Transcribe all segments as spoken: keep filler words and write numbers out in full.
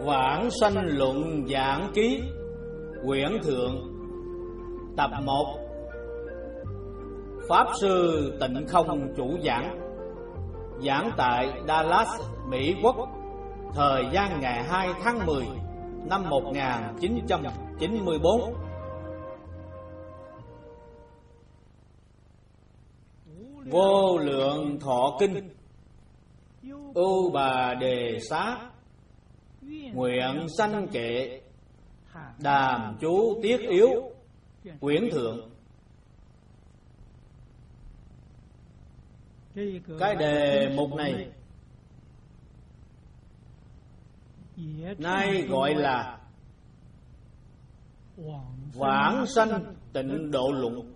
Vãng Sanh Luận Giảng Ký, quyển thượng, tập một. Pháp sư Tịnh Không chủ giảng, giảng tại Dallas, Mỹ Quốc, thời gian ngày hai tháng mười năm một nghìn chín trăm chín mươi bốn. Vô Lượng Thọ Kinh. Ưu Bà Đề Xá, nguyện sanh kệ, đàm chú tiết yếu, quyển thượng. Cái đề mục này nay gọi là Vãng Sanh Tịnh Độ Luận,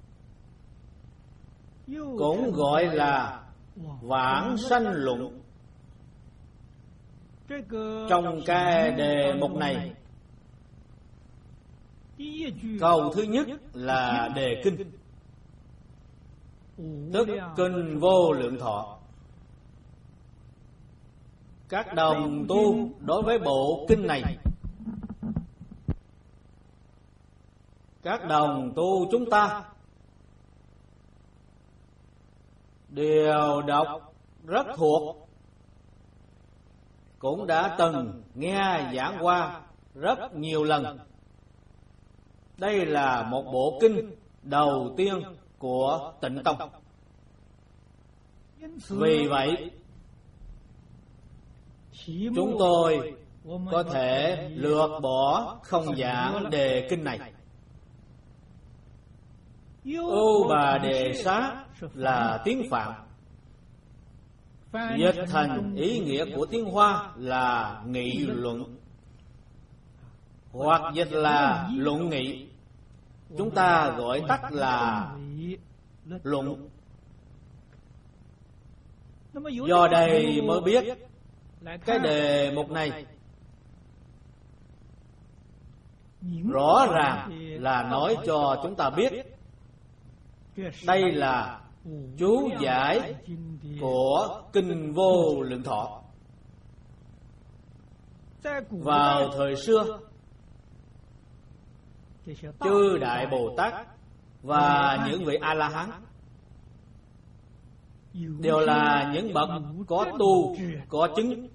cũng gọi là Vãng Sanh Luận. Trong cái đề mục này, câu thứ nhất là đề kinh, tức kinh Vô Lượng Thọ. Các đồng tu đối với bộ kinh này, các đồng tu chúng ta đều đọc rất thuộc, cũng đã từng nghe giảng qua rất nhiều lần. Đây là một bộ kinh đầu tiên của Tịnh Tông. Vì vậy, chúng tôi có thể lược bỏ không giảng đề kinh này. Ưu Bà Đề Xá là tiếng Phạn, dịch thành ý nghĩa của tiếng Hoa là nghị luận, hoặc dịch là luận nghị. Chúng ta gọi tắt là luận. Do đây mới biết cái đề mục này rõ ràng là nói cho chúng ta biết đây là chú giải của kinh Vô Lượng Thọ. Vào thời xưa, chư Đại Bồ Tát và những vị A-la-hán đều là những bậc có tu, có chứng.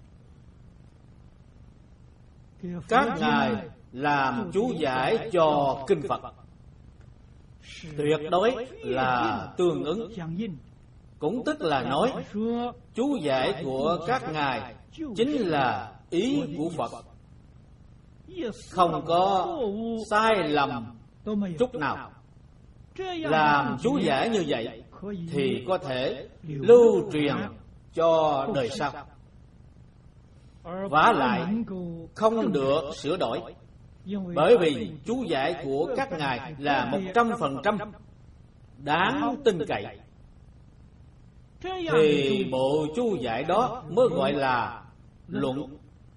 Các ngài làm chú giải cho kinh Phật tuyệt đối là tương ứng, cũng tức là nói chú giải của các ngài chính là ý của Phật, không có sai lầm chút nào. Làm chú giải như vậy thì có thể lưu truyền cho đời sau, vả lại không được sửa đổi, bởi vì chú giải của các ngài là một trăm phần trăm đáng tin cậy. Thì bộ chú giải đó mới gọi là luận,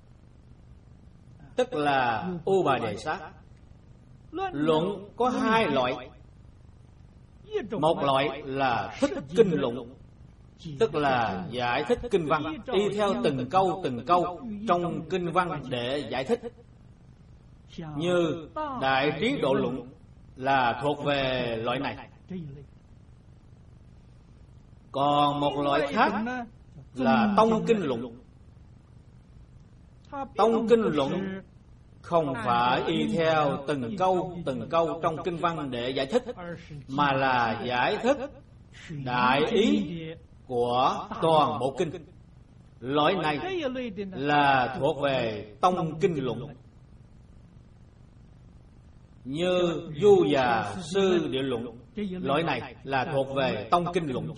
tức là Ưu Bà Đề Xá. Luận có hai loại. Một loại là thích kinh luận, tức là giải thích kinh văn, đi theo từng câu từng câu trong kinh văn để giải thích, như Đại Trí Độ Luận là thuộc về loại này. Còn một loại khác là tông kinh luận. Tông kinh luận không phải y theo từng câu từng câu trong kinh văn để giải thích, mà là giải thích đại ý của toàn bộ kinh. Loại này là thuộc về tông kinh luận, như Du Già Sư Địa Luận. Loại này là thuộc về tông kinh luận.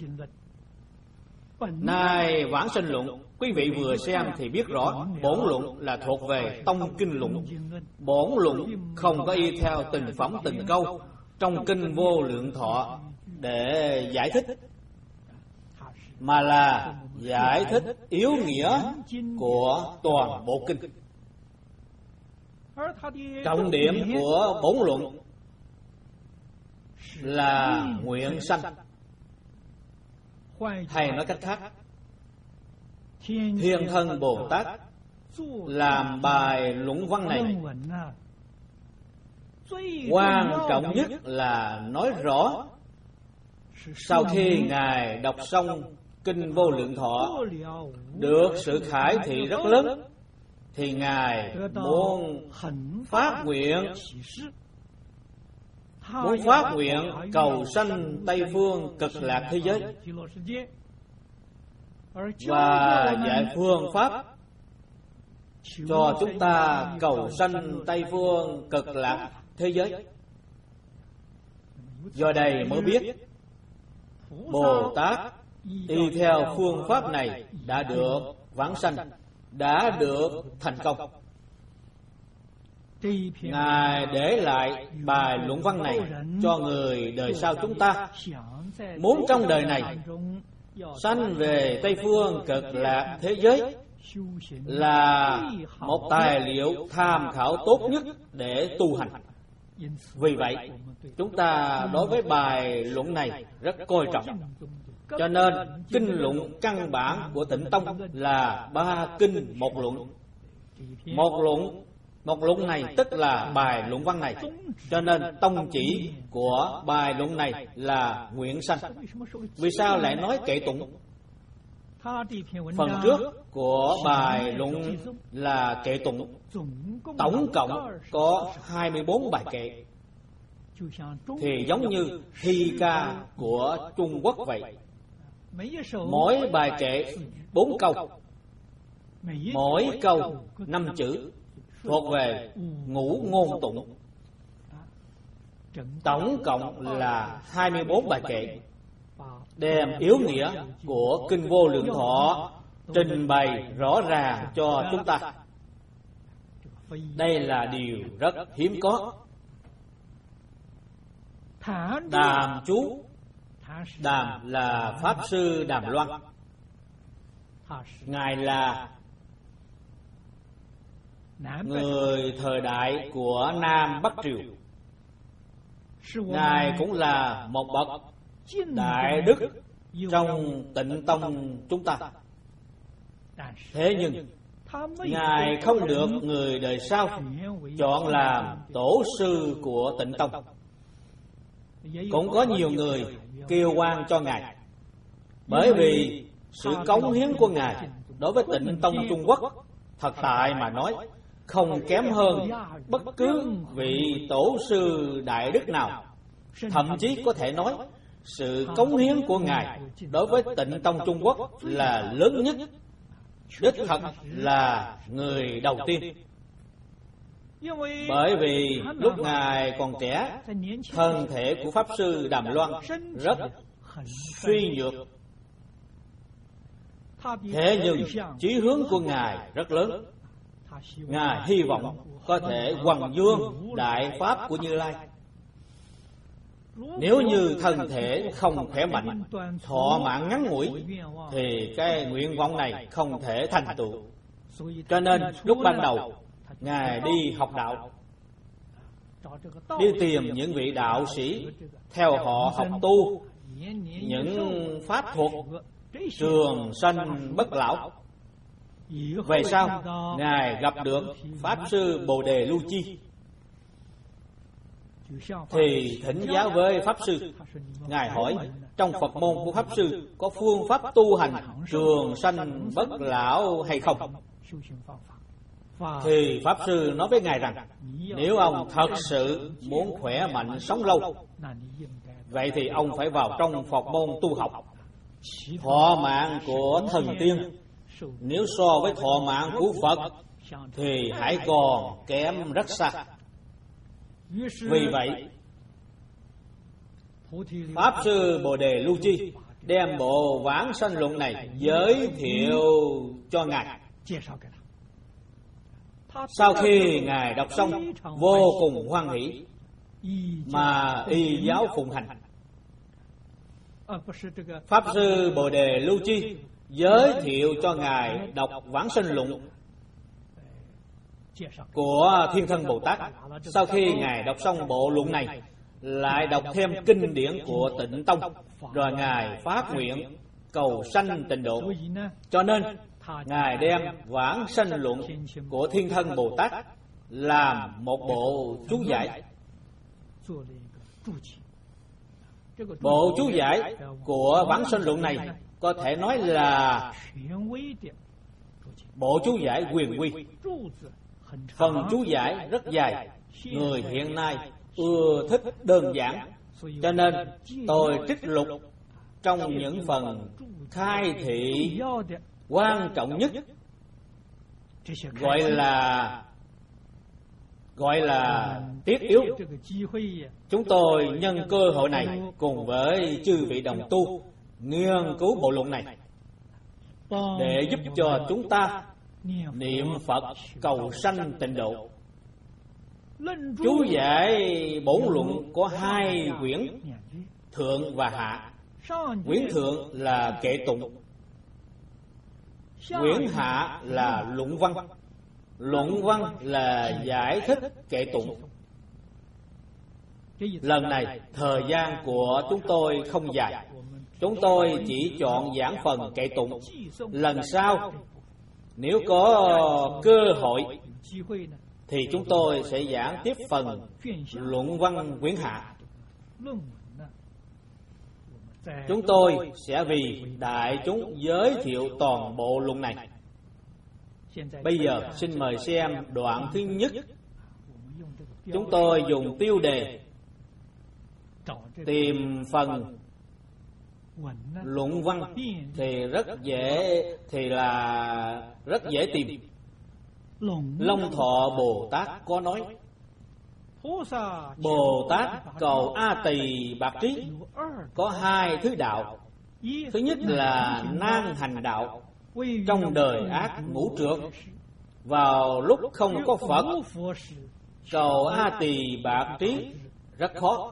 Nay Vãng Sanh Luận, quý vị vừa xem thì biết rõ bổn luận là thuộc về tông kinh luận. Bổn luận không có y theo từng phẩm từng câu trong kinh Vô Lượng Thọ để giải thích, mà là giải thích yếu nghĩa của toàn bộ kinh. Trọng điểm của bổn luận là nguyện sanh. Hay nói cách khác, Thiên Thân Bồ Tát làm bài luận văn này. Quan trọng nhất là nói rõ sau khi Ngài đọc xong Kinh Vô Lượng Thọ được sự khải thị rất lớn, thì Ngài muốn phát nguyện muốn phát nguyện cầu sanh Tây Phương Cực Lạc thế giới và dạy phương pháp cho chúng ta cầu sanh Tây Phương Cực Lạc thế giới. Do đây mới biết Bồ Tát y theo phương pháp này đã được vãng sanh, đã được thành công. Ngài để lại bài luận văn này cho người đời sau chúng ta, muốn trong đời này sanh về Tây Phương Cực Lạc thế giới là một tài liệu tham khảo tốt nhất để tu hành. Vì vậy, chúng ta đối với bài luận này rất coi trọng. Cho nên, kinh luận căn bản của Tịnh Tông là ba kinh một luận. Một luận, một luận này tức là bài luận văn này. Cho nên, tông chỉ của bài luận này là nguyện sanh. Vì sao lại nói kệ tụng? Phần trước của bài luận là kệ tụng, tổng cộng có hai mươi bốn bài kệ, thì giống như thi ca của Trung Quốc vậy. Mỗi bài kệ bốn câu, mỗi câu năm chữ, thuộc về ngũ ngôn tụng. Tổng cộng là hai mươi bốn bài kệ, đem yếu nghĩa của Kinh Vô Lượng Thọ trình bày rõ ràng cho chúng ta. Đây là điều rất hiếm có. Đàm chú, Đàm là Pháp Sư Đàm Loan. Ngài là người thời đại của Nam Bắc Triều. Ngài cũng là một bậc đại đức trong Tịnh Tông chúng ta. Thế nhưng Ngài không được người đời sau chọn làm tổ sư của Tịnh Tông. Cũng có nhiều người kêu oan cho Ngài, bởi vì sự cống hiến của Ngài đối với Tịnh Tông Trung Quốc thật tại mà nói không kém hơn bất cứ vị tổ sư đại đức nào. Thậm chí có thể nói sự cống hiến của Ngài đối với Tịnh Tông Trung Quốc là lớn nhất, đích thật là người đầu tiên. Bởi vì lúc Ngài còn trẻ, thân thể của Pháp Sư Đàm Loan rất suy nhược. Thế nhưng chí hướng của Ngài rất lớn. Ngài hy vọng có thể hoằng dương đại pháp của Như Lai. Nếu như thân thể không khỏe mạnh, thọ mạng ngắn ngủi, thì cái nguyện vọng này không thể thành tựu. Cho nên lúc ban đầu Ngài đi học đạo, đi tìm những vị đạo sĩ theo họ học tu những pháp thuật trường sanh bất lão. Về sau Ngài gặp được Pháp Sư Bồ Đề Lưu Chi, thì thỉnh giáo với Pháp Sư. Ngài hỏi trong Phật môn của Pháp Sư có phương pháp tu hành trường sanh bất lão hay không? Thì Pháp Sư nói với Ngài rằng nếu ông thật sự muốn khỏe mạnh sống lâu, vậy thì ông phải vào trong Phật môn tu học. Thọ mạng của thần tiên nếu so với thọ mạng của Phật thì hãy còn kém rất xa. Vì vậy Pháp Sư Bồ Đề Lưu Chi đem bộ Vãng Sanh Luận này giới thiệu cho Ngài. Sau khi Ngài đọc xong, vô cùng hoan hỷ mà y giáo phụng hành. Pháp Sư Bồ Đề Lưu Chi giới thiệu cho Ngài đọc Vãng Sanh Luận của Thiên Thân Bồ Tát. Sau khi Ngài đọc xong bộ luận này, lại đọc thêm kinh điển của Tịnh Tông, rồi Ngài phát nguyện cầu sanh tịnh độ. Cho nên Ngài đem Vãng Sanh Luận của Thiên Thân Bồ Tát làm một bộ chú giải. Bộ chú giải của Vãng Sanh Luận này có thể nói là bộ chú giải quyền quy. Phần chú giải rất dài, người hiện nay ưa thích đơn giản, cho nên tôi trích lục trong những phần khai thị quan trọng nhất, gọi là gọi là tiết yếu. Chúng tôi nhân cơ hội này cùng với chư vị đồng tu nghiên cứu bộ luận này để giúp cho chúng ta niệm Phật cầu sanh tịnh độ. Chú giải bổn luận có hai quyển, thượng và hạ. Quyển thượng là kệ tụng, quyển hạ là luận văn. Luận văn là giải thích kệ tụng. Lần này thời gian của chúng tôi không dài, chúng tôi chỉ chọn giảng phần kệ tụng. Lần sau nếu có cơ hội thì chúng tôi sẽ giảng tiếp phần luận văn quyển hạ. Chúng tôi sẽ vì đại chúng giới thiệu toàn bộ luận này. Bây giờ xin mời xem đoạn thứ nhất. Chúng tôi dùng tiêu đề tìm phần luận văn thì rất dễ thì là rất dễ tìm. Long Thọ Bồ Tát có nói: Bồ Tát cầu A Tỳ Bạc Trí có hai thứ đạo. Thứ nhất là nan hành đạo, trong đời ác ngũ trượt, vào lúc không có Phật cầu A Tỳ Bạc Trí rất khó.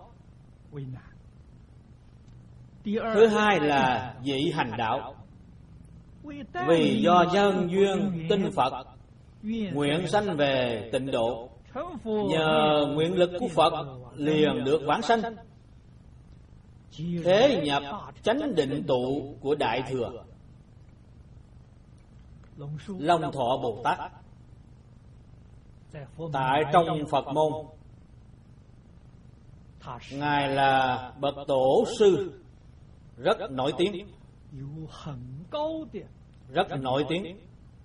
Thứ hai là dị hành đạo, vì do nhân duyên tin Phật, nguyện sanh về tịnh độ, nhờ nguyện lực của Phật liền được vãng sanh, thế nhập chánh định tụ của Đại Thừa. Long Thọ Bồ Tát tại trong Phật môn, Ngài là bậc tổ sư rất nổi tiếng, rất nổi tiếng.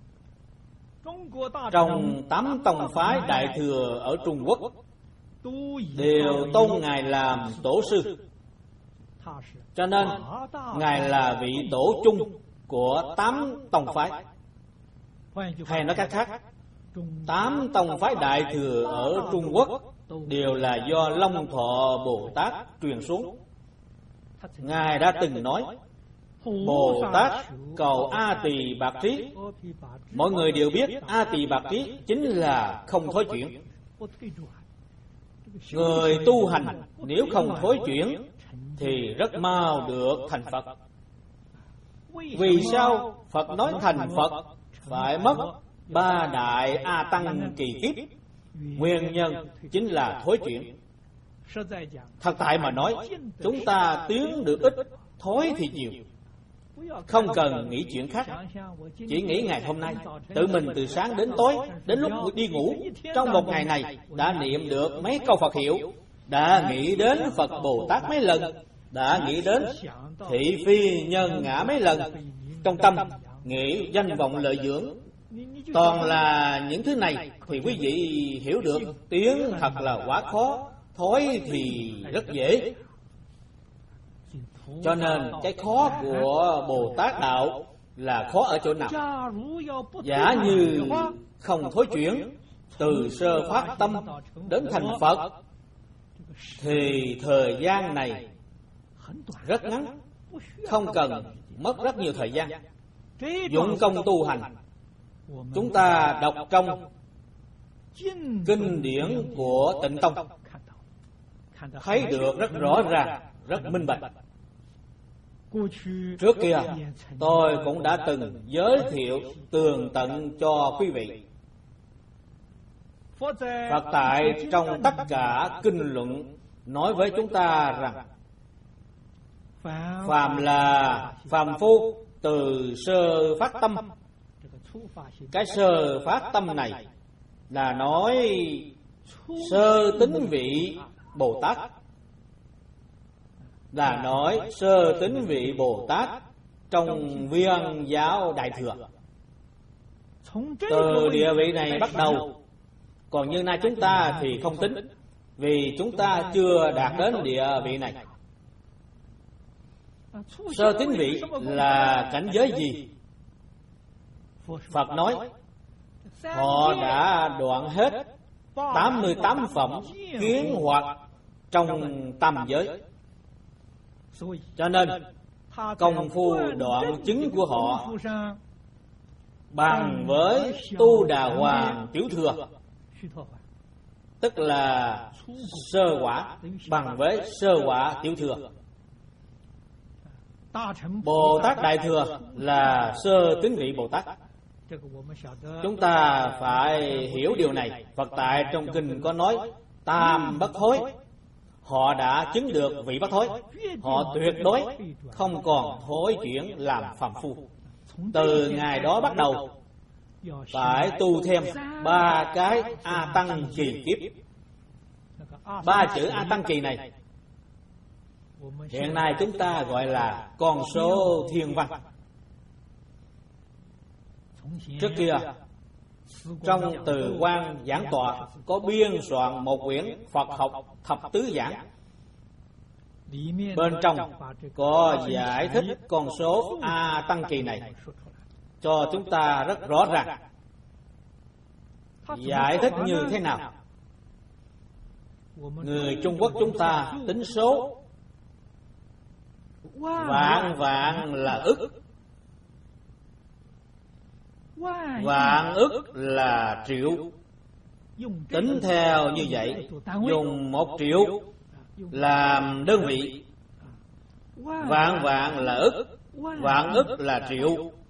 Trong tám tông phái Đại Thừa ở Trung Quốc đều tôn Ngài làm tổ sư, cho nên Ngài là vị tổ chung của tám tông phái. Hay nói cách khác, tám tông phái Đại Thừa ở Trung Quốc đều là do Long Thọ Bồ Tát truyền xuống. Ngài đã từng nói: Bồ Tát cầu A Tỳ Bạc Trí. Mọi người đều biết A Tỳ Bạc Trí chính là không thối chuyển. Người tu hành nếu không thối chuyển thì rất mau được thành Phật. Vì sao Phật nói thành Phật phải mất ba đại A Tăng kỳ kiếp? Nguyên nhân chính là thối chuyển. Thật tại mà nói, chúng ta tiến được ít, thối thì nhiều. Không cần nghĩ chuyện khác, chỉ nghĩ ngày hôm nay tự mình từ sáng đến tối, đến lúc đi ngủ, trong một ngày này đã niệm được mấy câu Phật hiệu, đã nghĩ đến Phật Bồ Tát mấy lần, đã nghĩ đến thị phi nhân ngã mấy lần. Trong tâm nghĩ danh vọng lợi dưỡng, toàn là những thứ này thì quý vị hiểu được tiến thật là quá khó, thối thì rất dễ. Cho nên cái khó của Bồ Tát đạo là khó ở chỗ nào? Giả như không thối chuyển, từ sơ phát tâm đến thành Phật, thì thời gian này rất ngắn, không cần mất rất nhiều thời gian. Dụng công tu hành, chúng ta đọc trong kinh điển của Tịnh Tông thấy được rất rõ ràng, rất minh bạch. Trước kia tôi cũng đã từng giới thiệu tường tận cho quý vị. Phật tại trong tất cả kinh luận nói với chúng ta rằng phàm là phàm phu từ sơ phát tâm Cái sơ phát tâm này là nói sơ tính vị Bồ Tát, là nói sơ tính vị Bồ Tát trong Viên giáo Đại Thừa. Từ địa vị này bắt đầu. Còn như nay chúng ta thì không tính, vì chúng ta chưa đạt đến địa vị này. Sơ tính vị là cảnh giới gì? Phật nói họ đã đoạn hết tám mươi tám phẩm kiến hoặc trong tam giới. Cho nên công phu đoạn chứng của họ bằng với Tu Đà Hoàng Tiểu Thừa, tức là sơ quả, bằng với sơ quả Tiểu Thừa. Bồ Tát Đại Thừa là sơ tính vị Bồ Tát. Chúng ta phải hiểu điều này. Phật tại trong kinh có nói tam bất thối. Họ đã chứng được vị bất thối. Họ tuyệt đối không còn thối chuyển làm phàm phu. Từ ngày đó bắt đầu phải tu thêm ba cái A Tăng kỳ kiếp. Ba chữ A Tăng kỳ này hiện nay chúng ta gọi là con số thiên văn. Trước kia trong Từ Quan Giảng Tọa có biên soạn một quyển Phật học thập tứ giảng. Bên trong có giải thích con số A Tăng kỳ này cho chúng ta rất rõ ràng. Giải thích như thế nào? Người Trung Quốc chúng ta tính số vạn vạn là ức, vạn ức là triệu. Tính theo như vậy, dùng một triệu làm đơn vị. Vạn vạn là ức, vạn ức là triệu.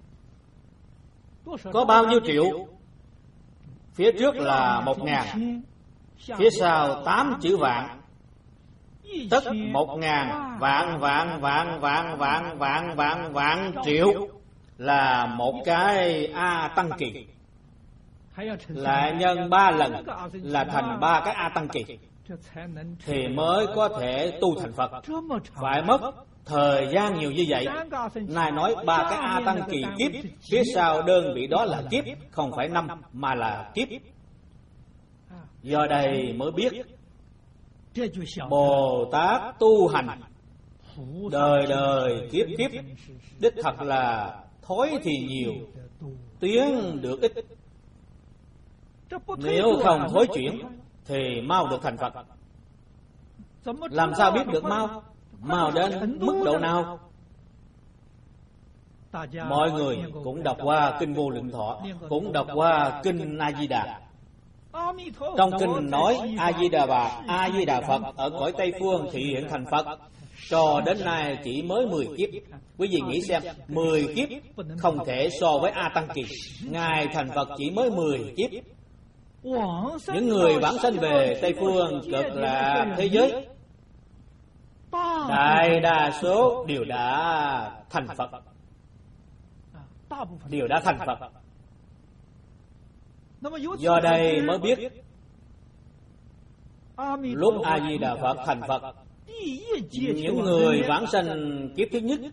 Có bao nhiêu triệu? Phía trước là một ngàn, phía sau tám chữ vạn, tức một ngàn vạn vạn vạn vạn vạn vạn vạn vạn triệu là một cái A Tăng kỳ. Lại nhân ba lần là thành ba cái A Tăng kỳ, thì mới có thể tu thành Phật. Phải mất thời gian nhiều như vậy. Này nói ba cái A Tăng kỳ kiếp, phía sau đơn vị đó là kiếp, không phải năm mà là kiếp. Do đây mới biết Bồ Tát tu hành đời đời kiếp kiếp, đích thật là thối thì nhiều, tiến được ít. Nếu không thối chuyển thì mau được thành Phật. Làm sao biết được mau? Mau đến mức độ nào? Mọi người cũng đọc qua kinh Vô Lượng Thọ, cũng đọc qua kinh A Di Đà. Trong kinh nói A Di Đà Bà, A Di Đà Phật ở cõi Tây Phương thị hiện thành Phật cho đến nay chỉ mới mười kiếp. Quý vị nghĩ xem, mười kiếp không thể so với A Tăng kỳ. Ngài thành Phật chỉ mới mười kiếp. Những người vãng sanh về Tây Phương cực lạc thế giới, đại đa số đều đã thành Phật, đều đã thành Phật. Do đây mới biết lúc A Di Đà Phật thành Phật, những người vãng sanh kiếp thứ nhất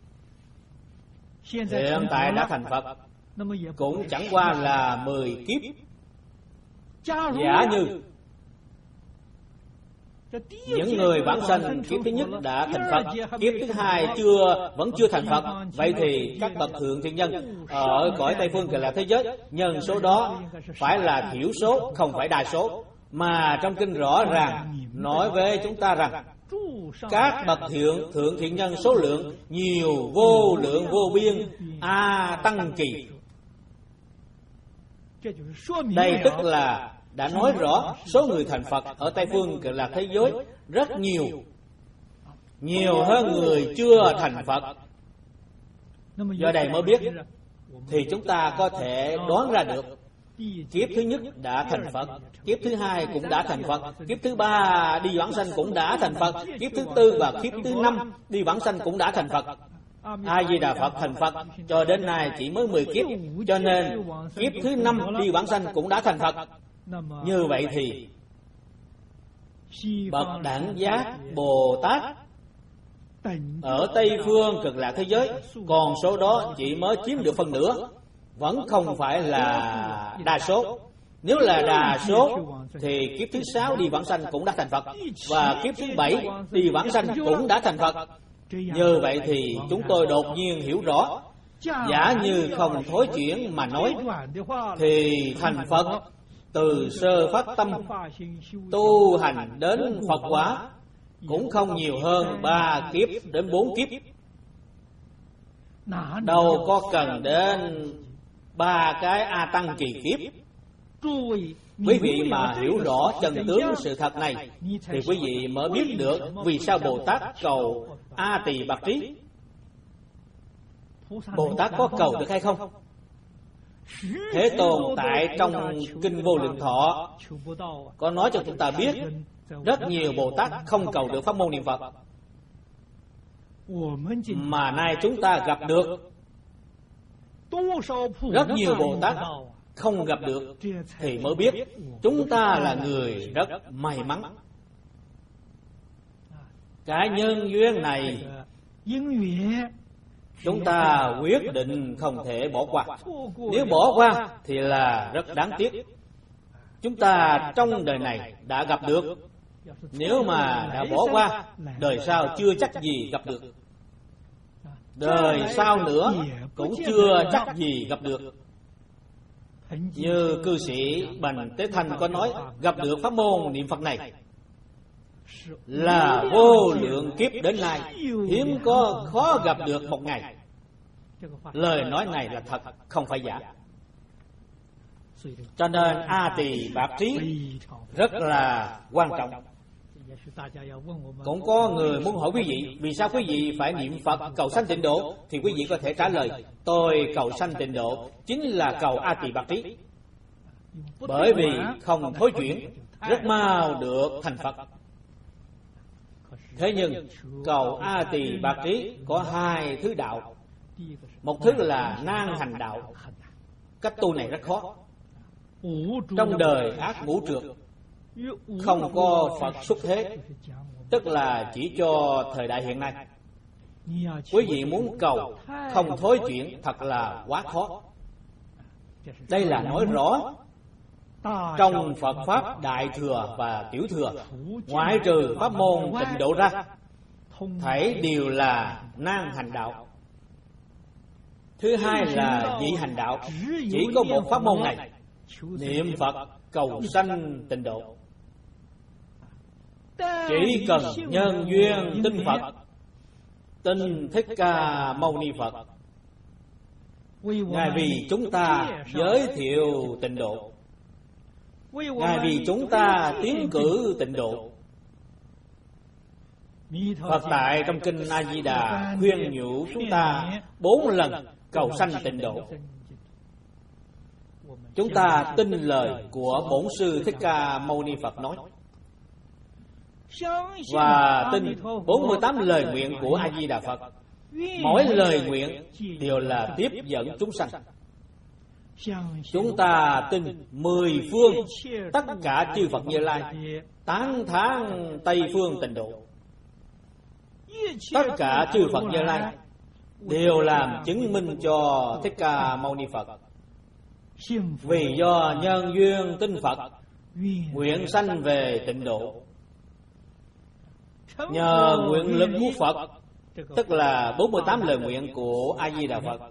hiện tại đã thành Phật cũng chẳng qua là mười kiếp. Giả như những người vãng sanh kiếp thứ nhất đã thành Phật, kiếp thứ hai chưa vẫn chưa thành Phật, vậy thì các bậc thượng thiện nhân ở cõi Tây Phương cực lạc thế giới, nhân số đó phải là thiểu số, không phải đa số. Mà trong kinh rõ ràng nói với chúng ta rằng các bậc thiện thượng thiện nhân số lượng nhiều vô lượng vô biên A Tăng kỳ. Đây tức là đã nói rõ số người thành Phật ở Tây Phương cực lạc thế giới rất nhiều, nhiều hơn người chưa thành Phật. Do đây mới biết thì chúng ta có thể đoán ra được kiếp thứ nhất đã thành Phật, kiếp thứ hai cũng đã thành Phật, kiếp thứ ba đi vãng sanh cũng đã thành Phật, kiếp thứ tư và kiếp thứ năm đi vãng sanh cũng đã thành Phật. A Di Đà Phật thành Phật cho đến nay chỉ mới mười kiếp, cho nên kiếp thứ năm đi vãng sanh cũng đã thành Phật. Như vậy thì bậc đẳng giác Bồ Tát ở Tây Phương Cực Lạc thế giới, còn số đó chỉ mới chiếm được phần nửa, vẫn không phải là đa số. Nếu là đa số thì kiếp thứ sáu đi vãng sanh cũng đã thành Phật, và kiếp thứ bảy đi vãng sanh cũng đã thành Phật. Như vậy thì chúng tôi đột nhiên hiểu rõ, giả như không thối chuyển mà nói, thì thành Phật từ sơ phát tâm tu hành đến Phật quả cũng không nhiều hơn ba kiếp đến bốn kiếp. Đâu có cần đến ba cái A Tăng kỳ kiếp. Quý vị mà hiểu rõ chân tướng sự thật này thì quý vị mới biết được vì sao Bồ Tát cầu A Tỳ Bạc Trí. Bồ Tát có cầu được hay không? Thế Tôn tại trong Kinh Vô Lượng Thọ có nói cho chúng ta biết, rất nhiều Bồ Tát không cầu được pháp môn niệm Phật, mà nay chúng ta gặp được rất nhiều Bồ Tát không gặp được, thì mới biết chúng ta là người rất may mắn. Cái nhân duyên này chúng ta quyết định không thể bỏ qua. Nếu bỏ qua thì là rất đáng tiếc. Chúng ta trong đời này đã gặp được, nếu mà đã bỏ qua, đời sau chưa chắc gì gặp được, đời sau nữa cũng chưa chắc gì gặp được. Như cư sĩ Bành Tế Thanh có nói, gặp được pháp môn niệm Phật này là vô lượng kiếp đến nay hiếm có khó gặp được một ngày. Lời nói này là thật, không phải giả. Cho nên A Tỳ Bạc Trí rất là quan trọng. Cũng có người muốn hỏi quý vị, vì sao quý vị phải niệm Phật cầu sanh tịnh độ? Thì quý vị có thể trả lời, tôi cầu sanh tịnh độ chính là cầu A Tỳ Bạc Trí. Bởi vì không thối chuyển, rất mau được thành Phật. Thế nhưng cầu A Tỳ Bạc Trí có hai thứ đạo. Một thứ là nan hành đạo, cách tu này rất khó. Trong đời ác ngũ trượt, không có Phật xuất thế, tức là chỉ cho thời đại hiện nay. Quý vị muốn cầu không thối chuyển thật là quá khó. Đây là nói rõ trong Phật Pháp Đại Thừa và Tiểu Thừa, ngoại trừ pháp môn tịnh độ ra, thảy đều là nan hành đạo. Thứ hai là dị hành đạo, chỉ có một pháp môn này, niệm Phật cầu sanh tịnh độ. Chỉ cần nhân duyên tin Phật, tin Thích Ca Mâu Ni Phật, Ngài vì chúng ta giới thiệu tịnh độ, Ngài vì chúng ta tiến cử tịnh độ. Phật tại trong Kinh A Di Đà khuyên nhủ chúng ta bốn lần cầu sanh tịnh độ. Chúng ta tin lời của Bổn Sư Thích Ca Mâu Ni Phật nói, và tin bốn mươi tám lời nguyện của A Di Đà Phật. Mỗi lời nguyện đều là tiếp dẫn chúng sanh. Chúng ta tin mười phương tất cả chư Phật Như Lai tán thán Tây Phương tịnh độ. Tất cả chư Phật Như Lai đều làm chứng minh cho Thích Ca Mâu Ni Phật. Vì do nhân duyên tin Phật, nguyện sanh về tịnh độ. Nhờ nguyện lực của Phật, tức là bốn mươi tám lời nguyện của A Di Đà Phật,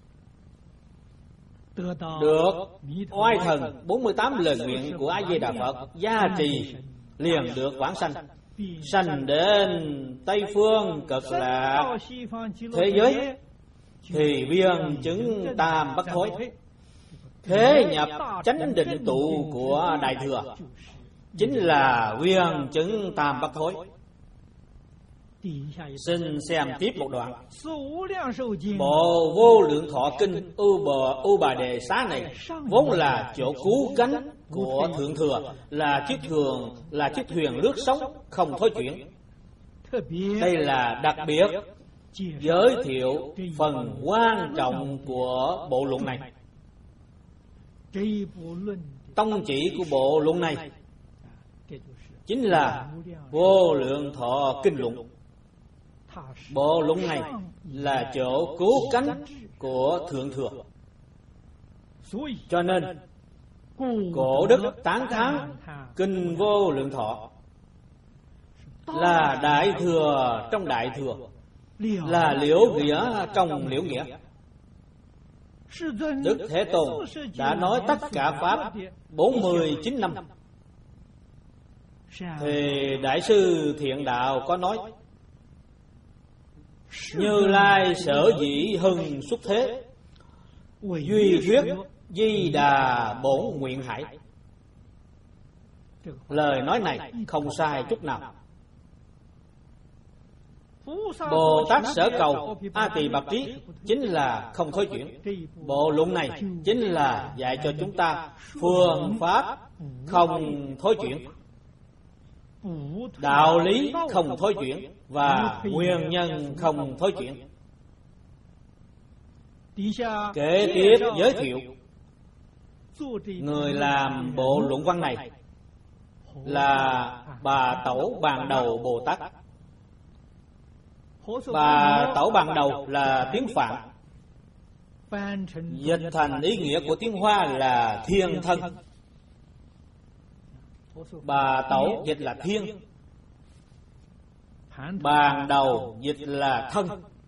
được oai thần bốn mươi tám lời nguyện của A Di Đà Phật gia trì, liền được vãng sanh, sanh đến Tây Phương Cực Lạc thế giới, thì viên chứng tam bất thối, thế nhập chánh định tụ của Đại Thừa, chính là viên chứng tam bất thối. Xin xem tiếp một đoạn. Bộ Vô Lượng Thọ Kinh U Bà, U Bà Đề Xá này vốn là chỗ cứu cánh của Thượng Thừa, là chiếc thường là chiếc thuyền lướt sóng không thối chuyển. Đây là đặc biệt giới thiệu phần quan trọng của bộ luận này. Tông chỉ của bộ luận này chính là Vô Lượng Thọ Kinh Luận. Bộ luận này là chỗ cứu cánh của Thượng Thừa. Cho nên Cổ đức tán thán Kinh Vô Lượng Thọ là Đại Thừa trong Đại Thừa, là Liễu Nghĩa trong Liễu Nghĩa. Đức Thế Tôn đã nói tất cả Pháp bốn mươi chín năm. Thì Đại sư Thiện Đạo có nói: Như Lai sở dĩ hưng xuất thế, duy thuyết Di Đà bổn nguyện hải. Lời nói này không sai chút nào. Bồ Tát sở cầu A Tỳ Bạc Trí chính là không thối chuyển. Bộ luận này chính là dạy cho chúng ta phương pháp không thối chuyển, đạo lý không thối chuyển và nguyên nhân không thối chuyển. Kế tiếp giới thiệu người làm bộ luận văn này là Bà Tẩu Bàn Đầu Bồ Tát. Bà Tẩu Bàn Đầu là tiếng Phạn, dịch thành ý nghĩa của tiếng Hoa là thiên thân. Bà Tẩu dịch là thiên, Bàn Đầu dịch là thân.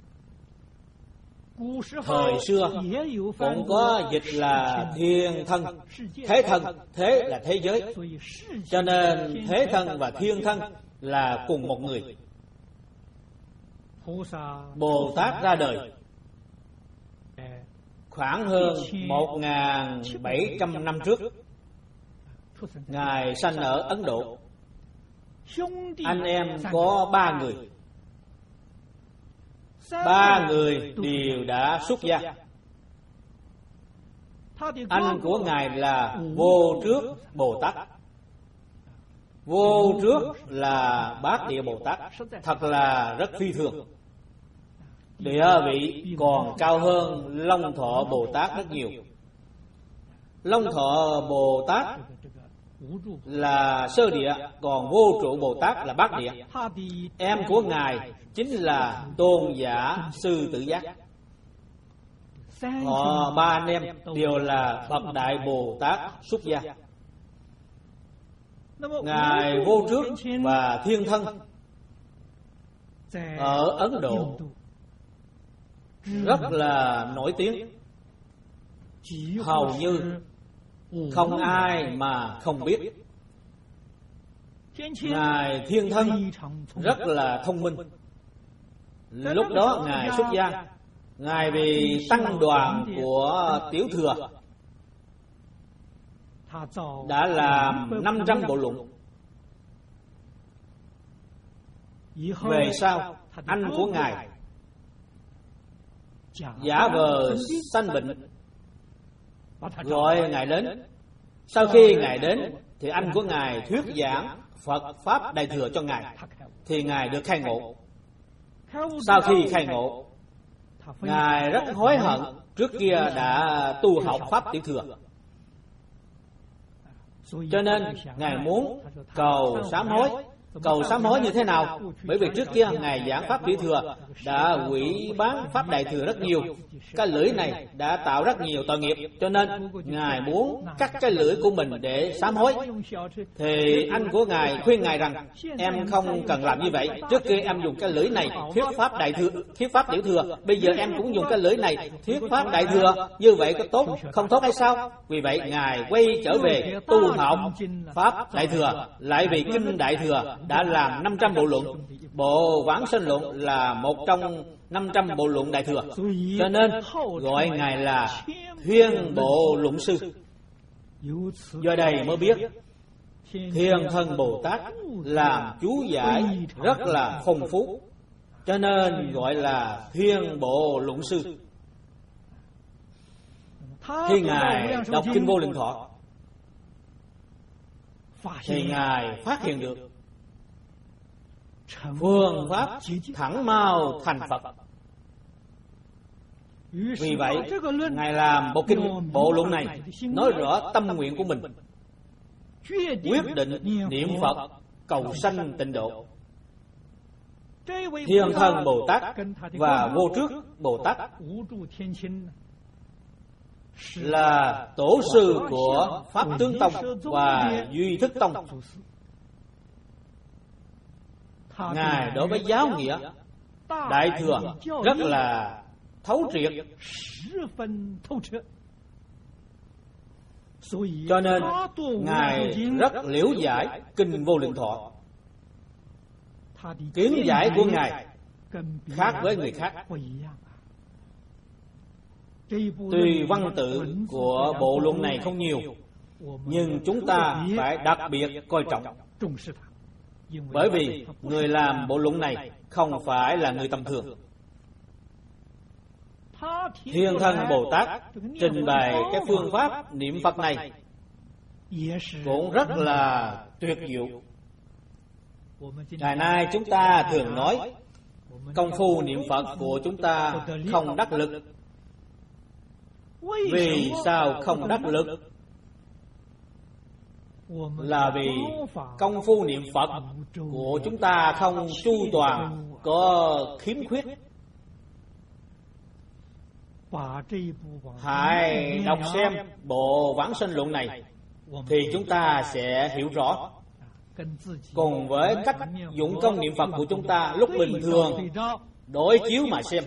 Thời xưa cũng có dịch là thiên thân, thế thân, thế là thế giới. Cho nên thế thân và thiên thân là cùng một người. Bồ Tát ra đời khoảng hơn một nghìn bảy trăm năm trước. Ngài sanh ở Ấn Độ. Anh em có ba người. Ba người đều đã xuất gia. Anh của Ngài là Vô Trước Bồ Tát. Vô Trước là Bát Địa Bồ Tát, thật là rất phi thường. Địa vị còn cao hơn Long Thọ Bồ Tát rất nhiều. Long Thọ Bồ Tát là sơ địa, còn Vô Trụ Bồ Tát là bát địa. Em của Ngài chính là Tôn Giả Sư Tử Giác. Họ ba anh em đều là bậc đại Bồ Tát xuất gia. Ngài Vô Trước và Thiên Thân ở Ấn Độ rất là nổi tiếng, hầu như không ai mà không biết. Ngài Thiên Thân rất là thông minh. Lúc đó Ngài xuất gia, Ngài vì tăng đoàn của Tiểu Thừa đã làm năm trăm bộ luận. Về sau anh của Ngài giả vờ sanh bệnh, gọi Ngài đến. Sau khi Ngài đến thì anh của Ngài thuyết giảng Phật Pháp Đại Thừa cho Ngài, thì Ngài được khai ngộ. Sau khi khai ngộ, Ngài rất hối hận trước kia đã tu học Pháp Tiểu Thừa. Cho nên Ngài muốn cầu sám hối. Cầu sám hối như thế nào? Bởi vì trước kia Ngài giảng Pháp Tiểu Thừa đã hủy bán Pháp Đại Thừa rất nhiều. Cái lưỡi này đã tạo rất nhiều tội nghiệp. Cho nên Ngài muốn cắt cái lưỡi của mình để sám hối. Thì anh của Ngài khuyên Ngài rằng em không cần làm như vậy. Trước kia em dùng cái lưỡi này thuyết Pháp Đại Thừa, thuyết Pháp Tiểu Thừa. Bây giờ em cũng dùng cái lưỡi này thuyết Pháp Đại Thừa. Như vậy có tốt, không tốt hay sao? Vì vậy Ngài quay trở về tu học Pháp Đại Thừa. Lại vì Kinh Đại Thừa đã làm năm trăm bộ luận. Bộ Vãng Sanh Luận là một trong năm trăm bộ luận Đại Thừa. Cho nên gọi Ngài là Thiên Bộ Luận Sư. Do đây mới biết Thiên Thân Bồ Tát làm chú giải rất là phong phú, cho nên gọi là Thiên Bộ Luận Sư. Khi Ngài đọc Kinh Vô Lượng Thọ thì Ngài phát hiện được phương pháp thẳng mau thành Phật. Vì vậy, Ngài làm bộ kinh bộ luận này nói rõ tâm nguyện của mình, quyết định niệm Phật cầu sanh tịnh độ. Thiên Thân Bồ Tát và Vô Trước Bồ Tát là tổ sư của Pháp Tướng Tông và Duy Thức Tông. Ngài đối với giáo nghĩa Đại Thừa rất là thấu triệt, cho nên Ngài rất liễu giải kinh Vô Lượng Thọ. Kiến giải của Ngài khác với người khác. Tuy văn tự của bộ luận này không nhiều, nhưng chúng ta phải đặc biệt coi trọng, bởi vì người làm bộ luận này không phải là người tầm thường. Thiên Thân Bồ Tát trình bày cái phương pháp niệm Phật này cũng rất là tuyệt diệu. Ngày nay chúng ta thường nói công phu niệm Phật của chúng ta không đắc lực. Vì sao không đắc lực? Là vì công phu niệm Phật của chúng ta không chu toàn, có khiếm khuyết. Hãy đọc xem bộ Vãng Sanh Luận này thì chúng ta sẽ hiểu rõ. Cùng với cách dụng công niệm Phật của chúng ta lúc bình thường đối chiếu mà xem,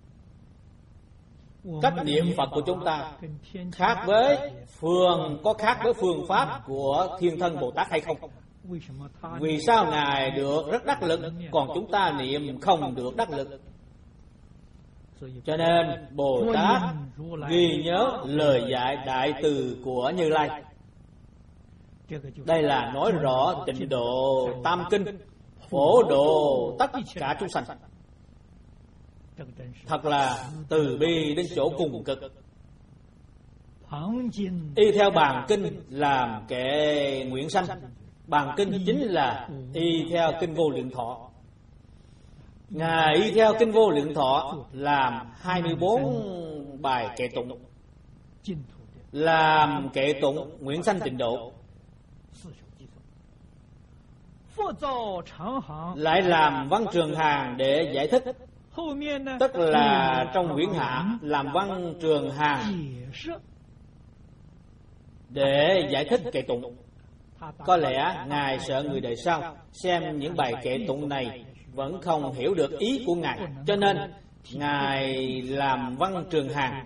cách niệm Phật của chúng ta khác với phương có khác với phương pháp của Thiên Thân Bồ Tát hay không? Vì sao Ngài được rất đắc lực, còn chúng ta niệm không được đắc lực? Cho nên Bồ Tát ghi nhớ lời dạy đại từ của Như Lai. Đây là nói rõ tịnh độ tam kinh, phổ độ tất cả chúng sanh. Thật là từ bi đến chỗ cùng cực. Y theo bàn kinh làm kệ nguyện sanh. Bàn kinh chính là y theo kinh Vô Lượng Thọ. Ngài y theo kinh Vô Lượng Thọ làm hai mươi bốn bài kệ tụng, làm kệ tụng nguyện sanh tịnh độ, lại làm văn trường hàng để giải thích. Tức là trong Huyễn Hạ làm văn trường hàng để giải thích kệ tụng. Có lẽ Ngài sợ người đời sau xem những bài kệ tụng này vẫn không hiểu được ý của Ngài, cho nên Ngài làm văn trường hàng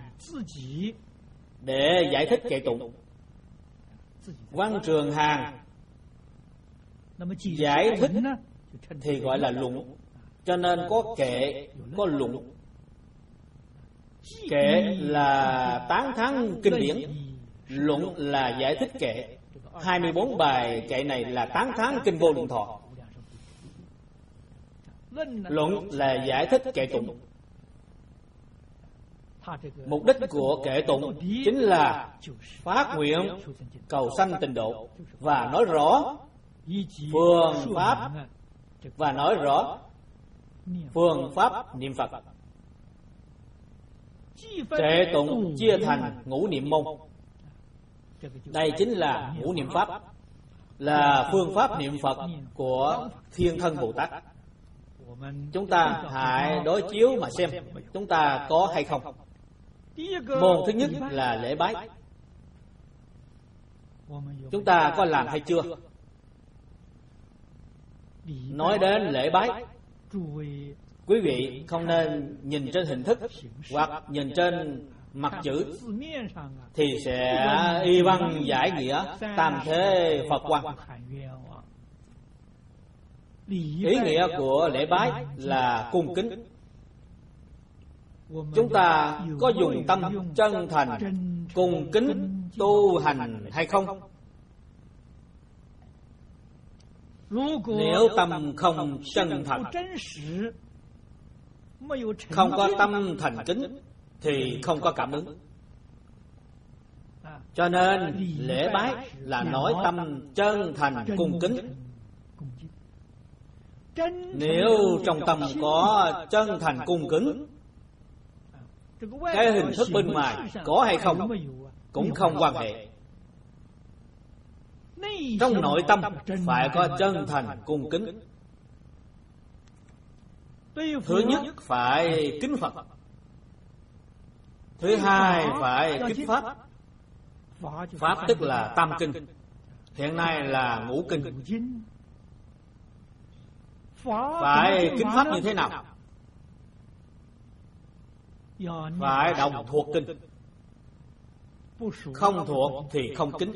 để giải thích kệ tụng. Văn trường hàng giải thích thì gọi là luận, cho nên có kệ, có luận. Kệ là tán thán kinh điển, luận là giải thích kệ. hai mươi bốn bài kệ này là tán thán kinh Vô Lượng Thọ. Luận là giải thích kệ tụng. Mục đích của kệ tụng chính là phát nguyện cầu sanh tịnh độ, và nói rõ phương pháp và nói rõ phương pháp niệm Phật. Kệ tụng chia thành ngũ niệm môn. Đây chính là ngũ niệm pháp, là phương pháp niệm Phật của Thiên Thân Bồ Tát. Chúng ta hãy đối chiếu mà xem chúng ta có hay không. Môn thứ nhất là lễ bái. Chúng ta có làm hay chưa? Nói đến lễ bái, quý vị không nên nhìn trên hình thức hoặc nhìn trên mặt chữ thì sẽ y văn giải nghĩa tam thế Phật quan. Ý nghĩa của lễ bái là cung kính. Chúng ta có dùng tâm chân thành cung kính tu hành hay không? Nếu tâm không chân thật, không có tâm thành kính thì không có cảm ứng. Cho nên lễ bái là nói tâm chân thành cung kính. Nếu trong tâm có chân thành cung kính Cái hình thức bên ngoài có hay không cũng không quan hệ. Trong nội tâm phải có chân thành cung kính. Thứ nhất phải kính Phật, thứ hai phải kính Pháp. Pháp tức là tam kinh, hiện nay là ngũ kinh. Phải kính Pháp như thế nào? Phải đọc thuộc kinh, không thuộc thì không kính.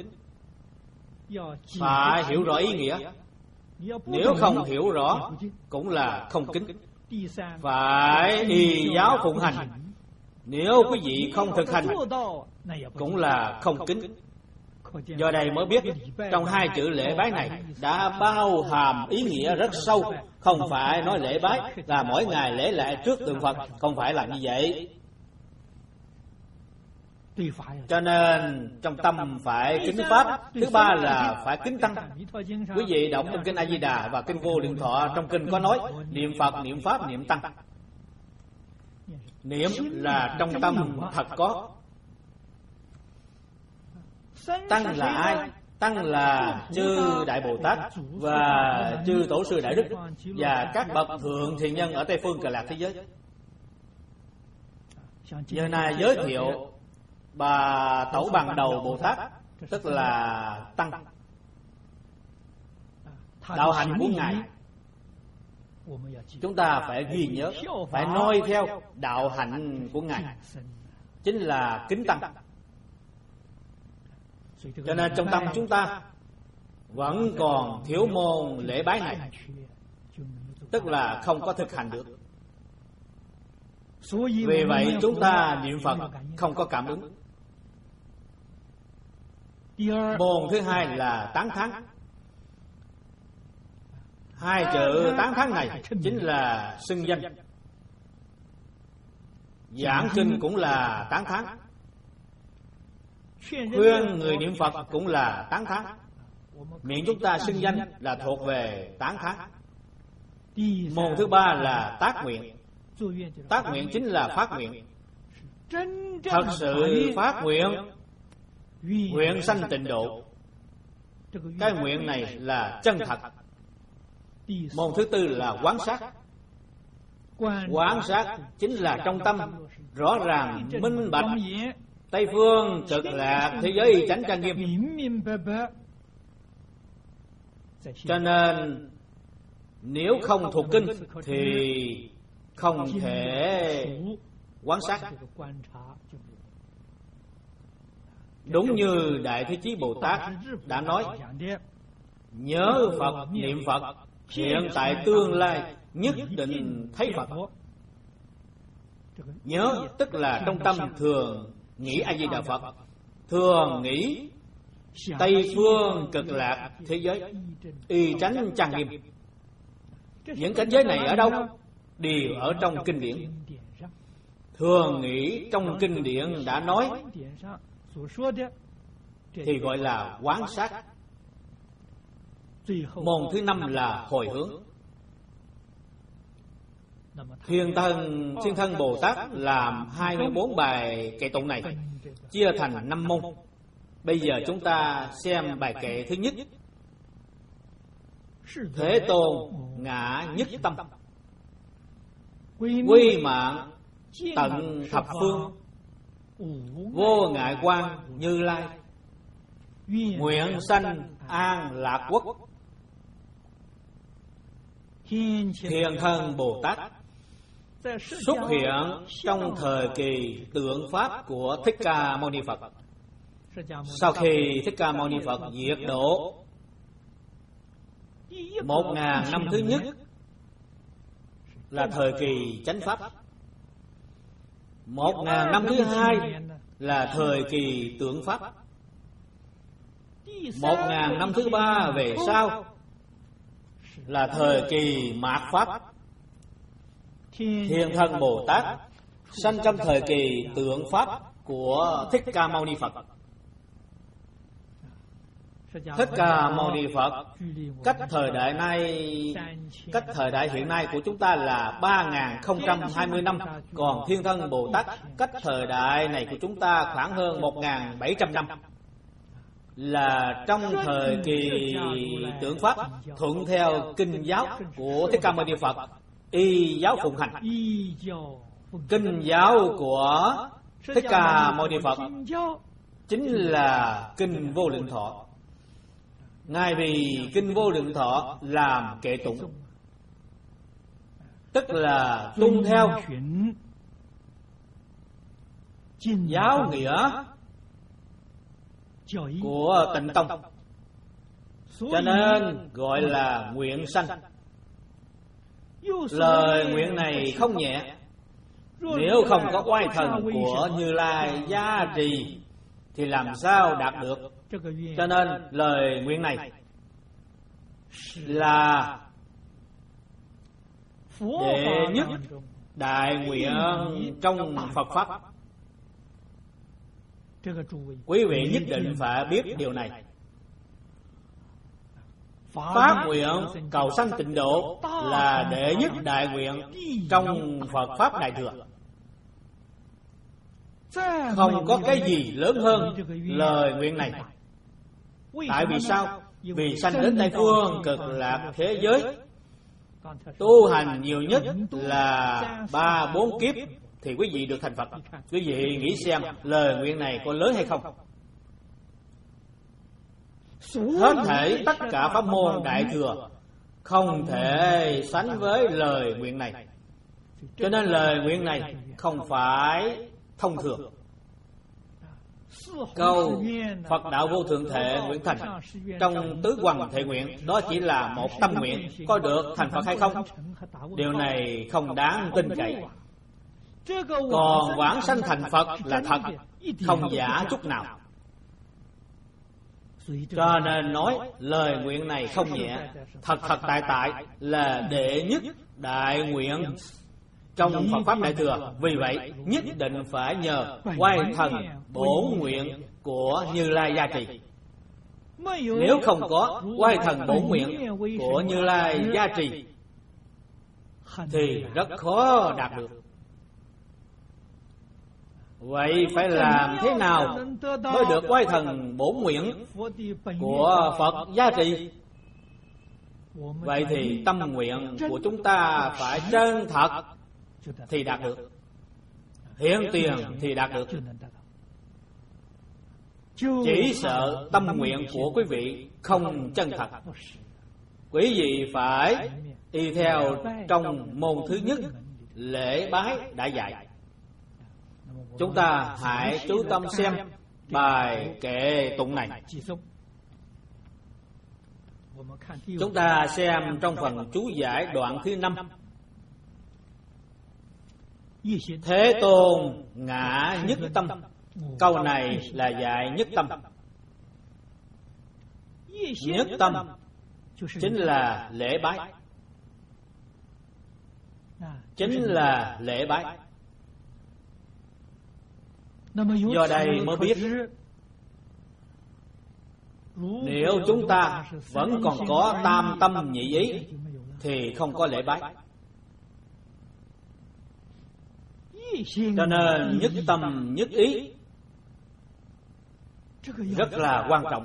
Phải hiểu rõ ý nghĩa, nếu không hiểu rõ cũng là không kính. Phải y giáo phụng hành, nếu quý vị không thực hành cũng là không kính. Do đây mới biết trong hai chữ lễ bái này đã bao hàm ý nghĩa rất sâu. Không phải nói lễ bái là mỗi ngày lễ lại trước tượng Phật, không phải là như vậy. Cho nên trong tâm phải kính Pháp. Thứ ba là phải kính Tăng. Quý vị đọc trong kinh A Di Đà và kinh Vô Lượng Thọ, trong kinh có nói niệm Phật, niệm Pháp, niệm Tăng. Niệm là trong tâm thật có. Tăng là ai? Tăng là chư Đại Bồ Tát và chư Tổ sư Đại Đức và các bậc thượng thiện nhân ở Tây Phương Cực Lạc thế giới. Giờ này giới thiệu bà Tổ Bằng Đầu Bồ Tát, tức là Tăng. Đạo hạnh của Ngài chúng ta phải ghi nhớ, phải noi theo đạo hạnh của Ngài, chính là kính Tăng. Cho nên trong tâm chúng ta vẫn còn thiếu môn lễ bái này, tức là không có thực hành được. Vì vậy chúng ta niệm Phật không có cảm ứng. Môn thứ hai là tán thán. Hai chữ tán thán này chính là xưng danh. Giảng kinh cũng là tán thán, khuyên người niệm Phật cũng là tán thán. Miệng chúng ta xưng danh là thuộc về tán thán. Môn thứ ba là tác nguyện. Tác nguyện chính là phát nguyện. Thật sự phát nguyện, nguyện sanh tịnh độ. Cái nguyện này là chân thật. Môn thứ tư là quán sát. Quán sát chính là trong tâm rõ ràng minh bạch. Tây Phương Cực Lạc thế giới chánh trang nghiêm. Cho nên nếu không thuộc kinh thì không thể quán sát. Đúng như Đại Thế Chí Bồ Tát đã nói, nhớ Phật, niệm Phật, hiện tại tương lai nhất định thấy Phật. Nhớ tức là trong tâm thường nghĩ A Di Đà Phật, thường nghĩ Tây Phương Cực Lạc thế giới y chánh trang nghiêm. Những cảnh giới này ở đâu? Đều ở trong kinh điển. Thường nghĩ trong kinh điển đã nói thì gọi là quán sát. Môn thứ năm là hồi hướng. Thiên thân Thiên thân Bồ Tát làm hai mươi bốn bài kệ tụng này, chia thành năm môn. Bây giờ chúng ta xem bài kệ thứ nhất. Thế Tôn ngã nhất tâm, quy mạng tận thập phương, vô ngại quang Như Lai, nguyện sanh an lạc quốc. Thiên thân Bồ Tát xuất hiện trong thời kỳ tượng pháp của Thích Ca Mâu Ni Phật. Sau khi Thích Ca Mâu Ni Phật diệt độ, một ngàn năm thứ nhất là thời kỳ chánh pháp. Một ngàn năm thứ hai là thời kỳ tượng pháp. Một ngàn năm thứ ba về sau là thời kỳ mạt pháp. Thiên thân Bồ Tát sanh trong thời kỳ tượng pháp của Thích Ca Mâu Ni Phật. Thích Ca Mâu Ni Phật cách thời đại nay, cách thời đại hiện nay của chúng ta là ba nghìn không trăm hai mươi năm, còn Thiên Thân Bồ Tát cách thời đại này của chúng ta khoảng hơn một nghìn bảy trăm năm. Là trong thời kỳ tượng Pháp thuận theo kinh giáo của Thích Ca Mâu Ni Phật, y giáo phụng hành. Kinh giáo của Thích Ca Mâu Ni Phật chính là Kinh Vô Lượng Thọ. Ngài vì Kinh Vô Lượng Thọ làm kệ tụng, tức là tuân theo giáo nghĩa của Tịnh Tông, cho nên gọi là nguyện sanh. Lời nguyện này không nhẹ, nếu không có oai thần của Như Lai gia trì thì làm sao đạt được. Cho nên lời nguyện này là đệ nhất đại nguyện trong Phật Pháp. Quý vị nhất định phải biết điều này. Phát nguyện cầu sanh tịnh độ là đệ nhất đại nguyện trong Phật Pháp Đại Thừa. Không có cái gì lớn hơn lời nguyện này. Tại vì sao? Vì sanh đến Tây Phương Cực Lạc thế giới, tu hành nhiều nhất là ba bốn kiếp thì quý vị được thành Phật. Quý vị nghĩ xem lời nguyện này có lớn hay không? Hết thảy tất cả pháp môn Đại Thừa không thể sánh với lời nguyện này. Cho nên lời nguyện này không phải thông thường. Câu Phật đạo vô thượng thể nguyện thành trong tứ hoằng thể nguyện, đó chỉ là một tâm nguyện, có được thành Phật hay không, điều này không đáng tin cậy. Còn vãng sanh thành Phật là thật, không giả chút nào. Cho nên nói lời nguyện này không nhẹ, thật thật tại tại là đệ nhất đại nguyện trong Phật Pháp Đại Thừa. Vì vậy nhất định phải nhờ oai thần bổn nguyện của Như Lai gia trì. Nếu không có oai thần bổn nguyện của Như Lai gia trì thì rất khó đạt được. Vậy phải làm thế nào mới được oai thần bổn nguyện của Phật gia trì? Vậy thì tâm nguyện của chúng ta phải chân thật thì đạt được, hiện tiền thì đạt được. Chỉ sợ tâm nguyện của quý vị không chân thật. Quý vị phải y theo trong môn thứ nhất lễ bái đã dạy. Chúng ta hãy chú tâm xem bài kệ tụng này. Chúng ta xem trong phần chú giải đoạn thứ năm. Thế Tôn ngã nhất tâm. Câu này là dạy nhất tâm. Nhất tâm chính là lễ bái, chính là lễ bái. Do đây mới biết, nếu chúng ta vẫn còn có tam tâm nhị ý thì không có lễ bái. Cho nên nhất tâm nhất ý rất là quan trọng.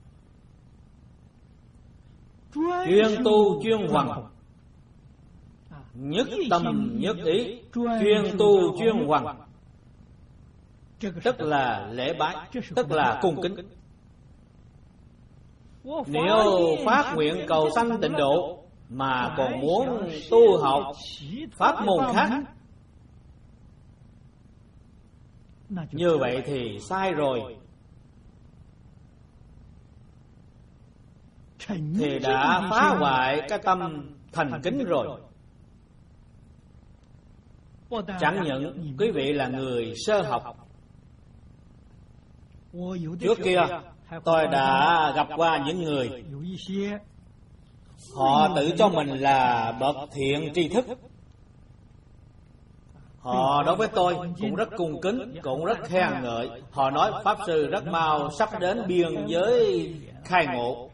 Chuyên tu chuyên hoằng, nhất tâm nhất ý, chuyên tu chuyên hoằng, tức là lễ bái, tức là cung kính. Nếu phát nguyện cầu sanh tịnh độ mà còn muốn tu học pháp môn khác, như vậy thì sai rồi. Thì đã phá hoại cái tâm thành kính rồi. Chẳng những quý vị là người sơ học. Trước kia tôi đã gặp qua những người họ tự cho mình là bậc thiện tri thức. Họ đối với tôi cũng rất cung kính, cũng rất khen ngợi. Họ nói Pháp Sư rất mau sắp đến biên giới khai ngộ.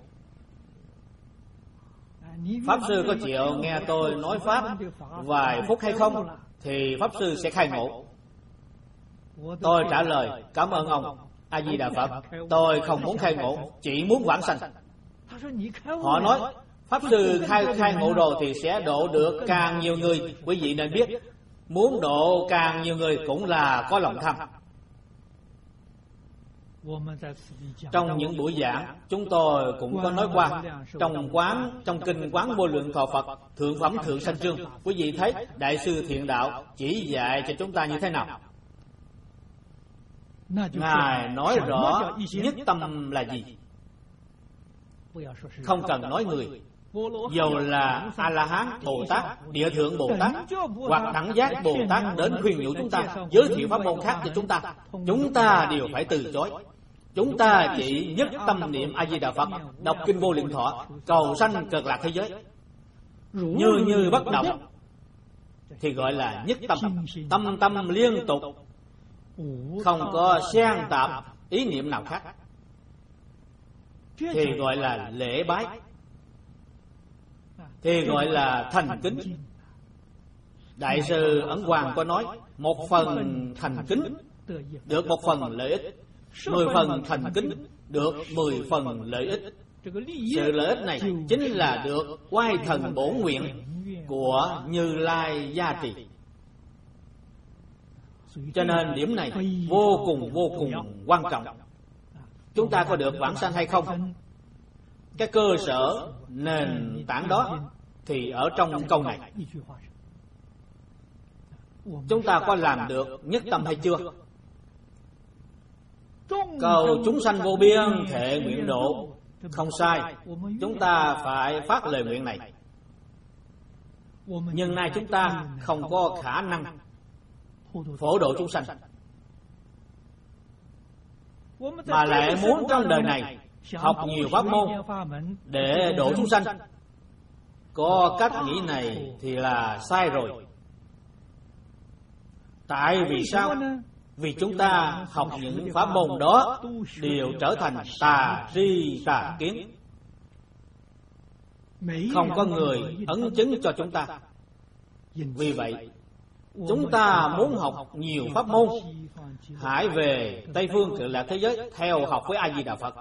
Pháp Sư có chịu nghe tôi nói Pháp vài phút hay không, thì Pháp Sư sẽ khai ngộ. Tôi trả lời, cảm ơn ông, A-di-đà Phật, tôi không muốn khai ngộ, chỉ muốn vãng sanh. Họ nói, Pháp Sư khai, khai ngộ rồi thì sẽ độ được càng nhiều người. Quý vị nên biết, muốn độ càng nhiều người cũng là có lòng tham. Trong những buổi giảng, chúng tôi cũng có nói qua, trong quán, trong kinh Quán Vô Lượng Thọ Phật, Thượng Phẩm Thượng Sanh Chương, quý vị thấy Đại sư Thiện Đạo chỉ dạy cho chúng ta như thế nào? Ngài nói rõ nhất tâm là gì? Không cần nói người, dầu là A-la-hán Bồ Tát, Địa Thượng Bồ Tát hoặc Đẳng Giác Bồ Tát đến khuyên nhủ chúng ta, giới thiệu pháp môn khác cho chúng ta, chúng ta đều phải từ chối. Chúng ta chỉ nhất tâm niệm A-di-đà Phật, đọc kinh Vô Lượng Thọ, cầu sanh cực lạc thế giới. Như như bất động thì gọi là nhất tâm, tâm tâm liên tục, không có xen tạp ý niệm nào khác, thì gọi là lễ bái, thì gọi là thành kính. Đại sư Ấn Hoàng có nói, một phần thành kính được một phần lợi ích, mười phần thành kính được mười phần lợi ích. Sự lợi ích này chính là được oai thần bổ nguyện của Như Lai gia trì. Cho nên điểm này vô cùng vô cùng quan trọng. Chúng ta có được vãng sanh hay không? Cái cơ sở nền tảng đó thì ở trong câu này. Chúng ta có làm được nhất tâm hay chưa? Cầu chúng sanh vô biên thệ nguyện độ, không sai, chúng ta phải phát lời nguyện này. Nhưng nay chúng ta không có khả năng phổ độ chúng sanh, mà lại muốn trong đời này học nhiều pháp môn để độ chúng sanh. Có cách nghĩ này thì là sai rồi. Tại vì sao? Vì chúng ta học những pháp môn đó đều trở thành tà tri tà kiến, không có người ấn chứng cho chúng ta. Vì vậy, chúng ta muốn học nhiều pháp môn, hãy về Tây Phương Cực Lạc thế giới theo học với A-di-đà Phật.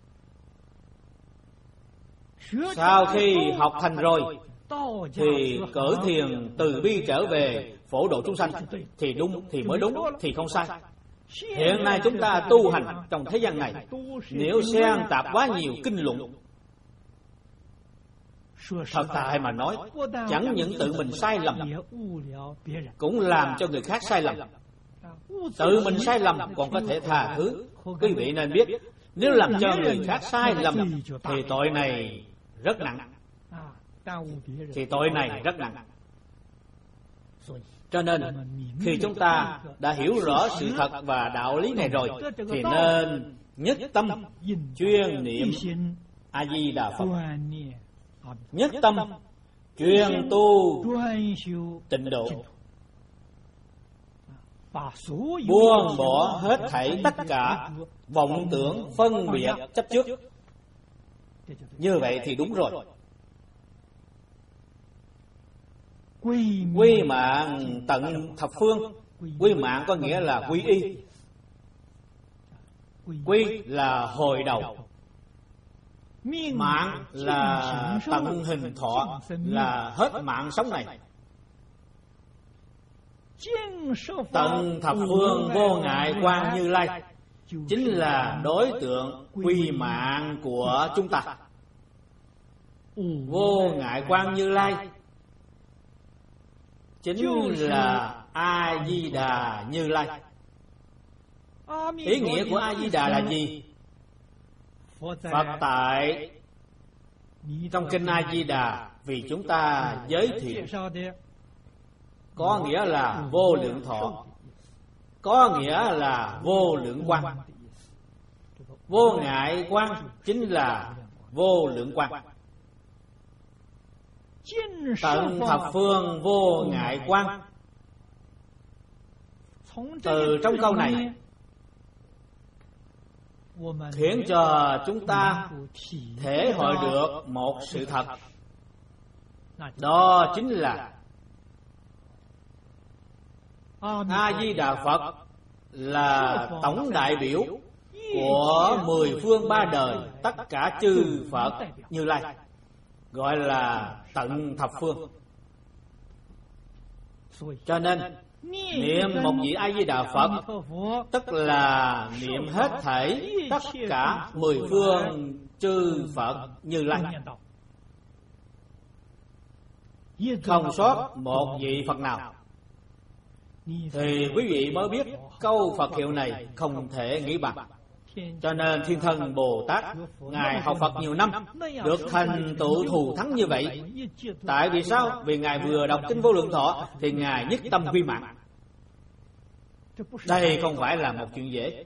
Sau khi học thành rồi thì cởi thiền từ bi trở về phổ độ chúng sanh thì đúng, thì mới đúng, thì không sai. Hiện nay chúng ta tu hành trong thế gian này, nếu xen tạp quá nhiều kinh luận, thật tại mà nói, chẳng những tự mình sai lầm, cũng làm cho người khác sai lầm. Tự mình sai lầm còn có thể tha thứ. Quý vị nên biết, nếu làm cho người khác sai lầm thì tội này rất nặng, thì tội này rất nặng. Cho nên khi chúng ta đã hiểu rõ sự thật và đạo lý này rồi thì nên nhất tâm chuyên niệm A-di-đà Phật, nhất tâm chuyên tu tịnh độ, buông bỏ hết thảy tất cả vọng tưởng phân biệt chấp trước. Như vậy thì đúng rồi. Quy mạng tận thập phương. Quy mạng có nghĩa là quy y. Quy là hồi đầu, mạng là tận hình thọ, là hết mạng sống này. Tận thập phương vô ngại quang Như Lai chính là đối tượng quy mạng của chúng ta. Vô ngại quang Như Lai chính là A-di-đà Như Lai. Ý nghĩa của A-di-đà là gì? Phật tại trong kinh A-di-đà vì chúng ta giới thiệu, có nghĩa là vô lượng thọ, có nghĩa là vô lượng quang. Vô ngại quang chính là vô lượng quang. Tận thập phương vô ngại quang Từ trong câu này khiến cho chúng ta thể hội được một sự thật, đó chính là A-di-đà Phật là tổng đại biểu của mười phương ba đời tất cả chư Phật Như Lai, gọi là tận thập phương. Cho nên niệm một vị A-di-đà Phật tức là niệm hết thảy tất cả mười phương chư Phật Như Lai, không sót một vị Phật nào, thì quý vị mới biết câu Phật hiệu này không thể nghĩ bằng. Cho nên Thiên Thân Bồ Tát Ngài học Phật nhiều năm, được thành tựu thù thắng như vậy. Tại vì sao? Vì Ngài vừa đọc Kinh Vô Lượng Thọ thì Ngài nhất tâm quy mạng. Đây không phải là một chuyện dễ.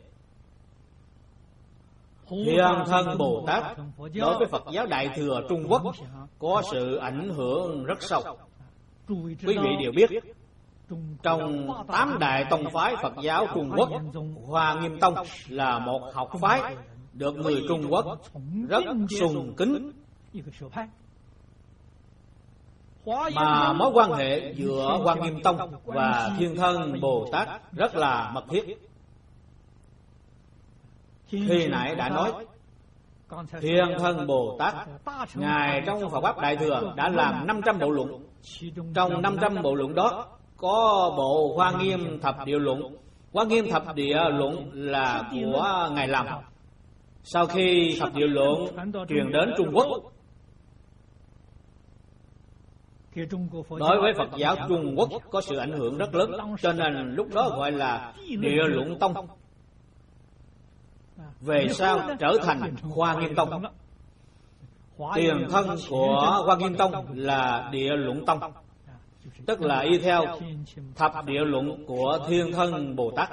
Thiên Thân Bồ Tát đối với Phật giáo Đại Thừa Trung Quốc có sự ảnh hưởng rất sâu. Quý vị đều biết, trong tám đại tông phái Phật giáo Trung Quốc, Hoa Nghiêm Tông là một học phái được người Trung Quốc rất sùng kính, mà mối quan hệ giữa Hoa Nghiêm Tông và Thiên Thân Bồ Tát rất là mật thiết. Khi nãy đã nói, Thiên Thân Bồ Tát Ngài trong Phật Pháp Đại Thừa đã làm năm trăm bộ luận. Trong năm trăm bộ luận đó có bộ Hoa Nghiêm Thập Địa Luận. Hoa Nghiêm Thập Địa Luận là của Ngài làm. Sau khi Thập Địa Luận truyền đến Trung Quốc, đối với Phật giáo Trung Quốc có sự ảnh hưởng rất lớn, cho nên lúc đó gọi là Địa Luận Tông. Về sau trở thành Hoa Nghiêm Tông. Tiền thân của Hoa Nghiêm Tông là Địa Luận Tông, tức là y theo Thập Địa Luận của Thiên Thân Bồ Tát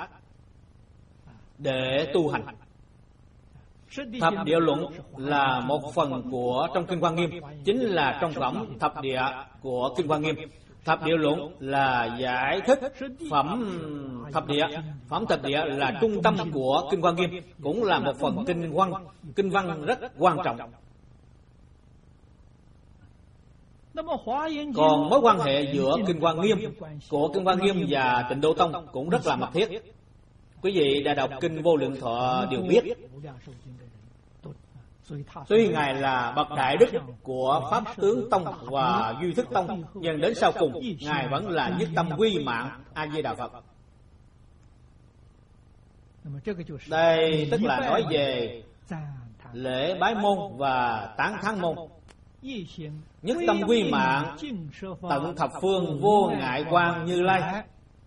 để tu hành. Thập Địa Luận là một phần của trong Kinh Hoa Nghiêm, chính là trong phẩm Thập Địa của Kinh Hoa Nghiêm. Thập Địa Luận là giải thích phẩm Thập Địa. Phẩm Thập Địa là trung tâm của Kinh Hoa Nghiêm, cũng là một phần kinh văn, kinh văn rất quan trọng. Còn mối quan hệ giữa Kinh Hoa Nghiêm của Kinh Hoa Nghiêm và Tịnh Độ Tông cũng rất là mật thiết. Quý vị đã đọc Kinh Vô Lượng Thọ đều biết, tuy Ngài là bậc đại đức của Pháp Tướng Tông và Duy Thức Tông, nhưng đến sau cùng Ngài vẫn là nhất tâm quy mạng A-di-đà Phật. Đây tức là nói về lễ bái môn và tán thán môn. Nhất tâm quy mạng tận thập phương vô ngại quang Như Lai.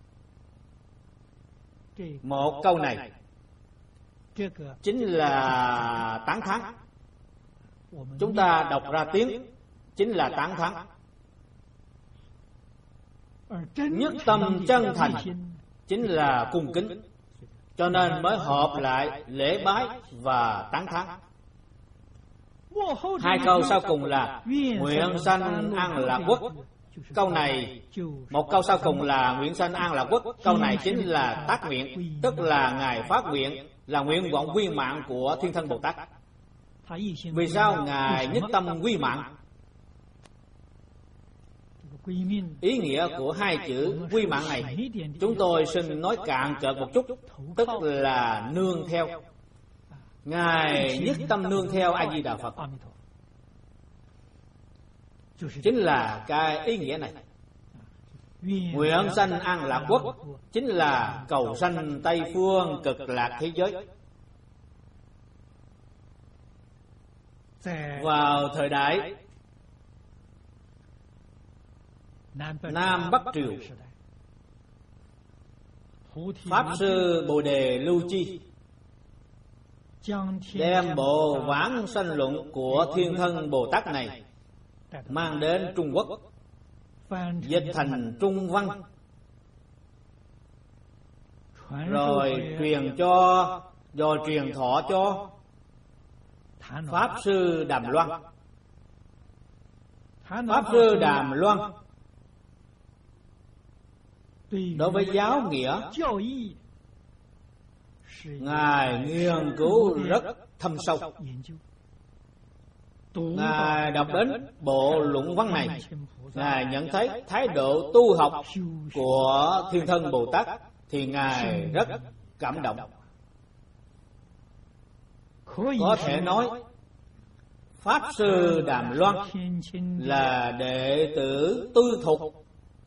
Một câu này chính là tán thán. Chúng ta đọc ra tiếng chính là tán thán. Nhất tâm chân thành chính là cung kính, cho nên mới hợp lại lễ bái và tán thán. Hai câu sau cùng là nguyện sanh an lạc quốc. Câu này, một câu sau cùng là nguyện sanh an lạc quốc. Câu này chính là tác nguyện, tức là Ngài phát nguyện, là nguyện vọng quy mạng của Thiên Thân Bồ Tát. Vì sao Ngài nhất tâm quy mạng? Ý nghĩa của hai chữ quy mạng này chúng tôi xin nói cạn cợt một chút, tức là nương theo. Ngài nhất tâm nương theo A-di-đà Phật, chính là cái ý nghĩa này. Nguyện sanh an lạc quốc chính là cầu sanh Tây Phương cực lạc thế giới. Vào thời đại Nam Bắc Triều, Pháp Sư Bồ Đề Lưu Chi đem bộ Vãng Sanh Luận của Thiên Thân Bồ Tát này mang đến Trung Quốc, dịch thành Trung văn, rồi truyền cho, rồi truyền thọ cho Pháp Sư Đàm Loan. Pháp Sư Đàm Loan Đối với giáo nghĩa, Ngài nghiên cứu rất thâm sâu. Ngài đọc đến bộ luận văn này, Ngài nhận thấy thái độ tu học của Thiên Thân Bồ Tát thì Ngài rất cảm động. Có thể nói Pháp Sư Đàm Loan là đệ tử tư thục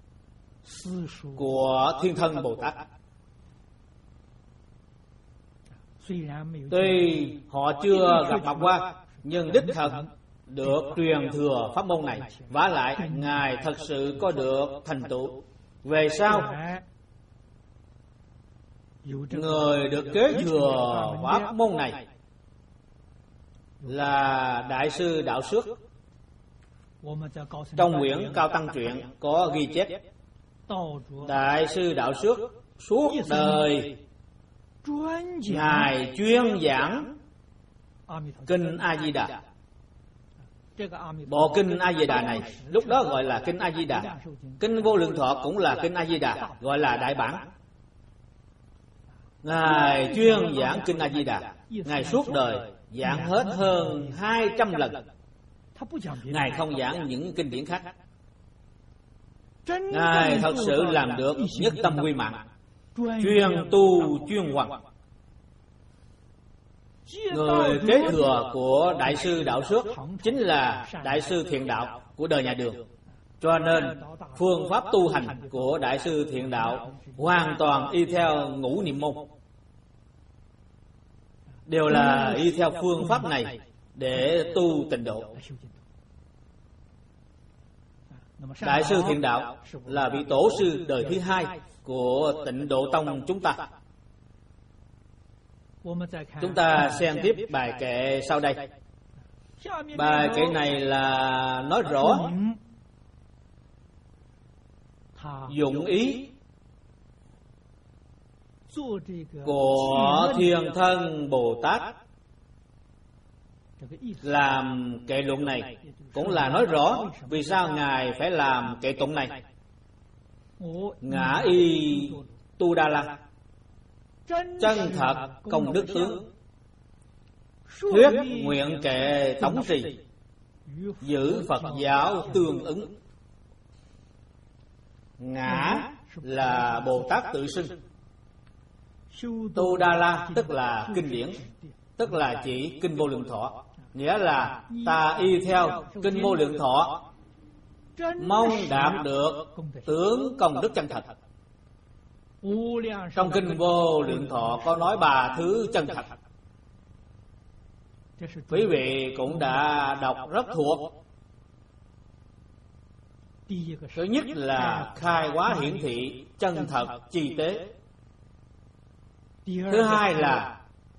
của Thiên Thân Bồ Tát. Tuy họ chưa gặp mặt qua, nhưng đích thật được truyền thừa pháp môn này. Vả lại Ngài thật sự có được thành tựu. Về sau, người được kế thừa pháp môn này là Đại sư Đạo Xước. Trong quyển Cao Tăng Truyện có ghi chép, Đại sư Đạo Xước suốt đời Ngài chuyên giảng Kinh A Di Đà. Bộ Kinh A Di Đà này lúc đó gọi là Kinh A Di Đà. Kinh Vô Lượng Thọ cũng là Kinh A Di Đà, gọi là đại bản. Ngài chuyên giảng Kinh A Di Đà. Ngài suốt đời giảng hết hơn hai trăm lần. Ngài không giảng những kinh điển khác. Ngài thật sự làm được nhất tâm quy mạng, chuyên tu chuyên hoằng. Người kế thừa của Đại sư Đạo Xước chính là Đại sư Thiện Đạo của đời nhà Đường. Cho nên phương pháp tu hành của Đại sư Thiện Đạo hoàn toàn y theo ngũ niệm môn, đều là y theo phương pháp này để tu tịnh độ. Đại sư Thiện Đạo là vị tổ sư đời thứ hai của Tịnh Độ Tông chúng ta. Chúng ta xem tiếp bài kệ sau đây. Bài kệ này là nói rõ dụng ý của Thiên Thân Bồ Tát làm kệ luận này, cũng là nói rõ vì sao Ngài phải làm kệ tụng này. Ngã y tu đa la, chân thật công đức tướng, thuyết nguyện kệ tổng trì, giữ Phật giáo tương ứng. Ngã là Bồ Tát tự xưng, tu đa la tức là kinh điển, tức là chỉ Kinh Vô Lượng Thọ. Nghĩa là ta y theo Kinh Vô Lượng Thọ, mong đảm được tướng công đức chân thật. Trong Kinh Vô Lượng Thọ có nói ba thứ chân thật, quý vị cũng đã đọc rất thuộc. Thứ nhất là khai hóa hiển thị, chân thật chi tế. Thứ hai là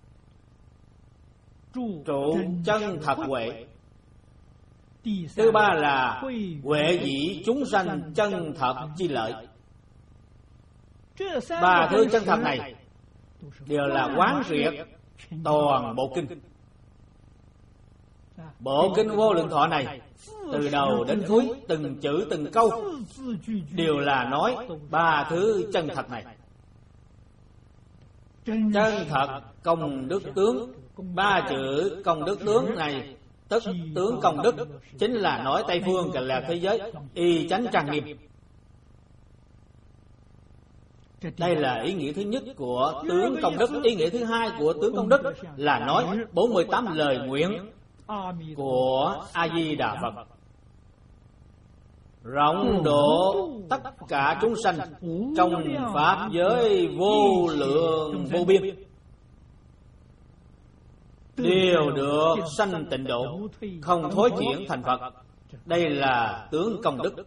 trụ chân thật huệ. Thứ ba là huệ dĩ chúng sanh chân thật chi lợi. Ba thứ chân thật này đều là quán triệt toàn bộ kinh. Bộ Kinh Vô Lượng Thọ này từ đầu đến cuối, từng chữ từng câu đều là nói ba thứ chân thật này. Chân thật công đức tướng. Ba chữ công đức tướng này, tức tướng công đức, chính là nói Tây Phương Cực Lạc thế giới y chánh trang nghiêm. Đây là ý nghĩa thứ nhất của tướng công đức. Ý nghĩa thứ hai của tướng công đức là nói bốn mươi tám lời nguyện của A Di Đà Phật, rộng độ tất cả chúng sanh trong pháp giới vô lượng vô biên, đều được sanh tịnh độ, không thối chuyển thành Phật. Đây là tướng công đức.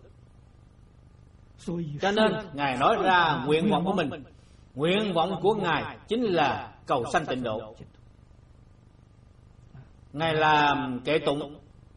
Cho nên Ngài nói ra nguyện vọng của mình. Nguyện vọng của Ngài chính là cầu sanh tịnh độ. Ngài làm kệ tụng.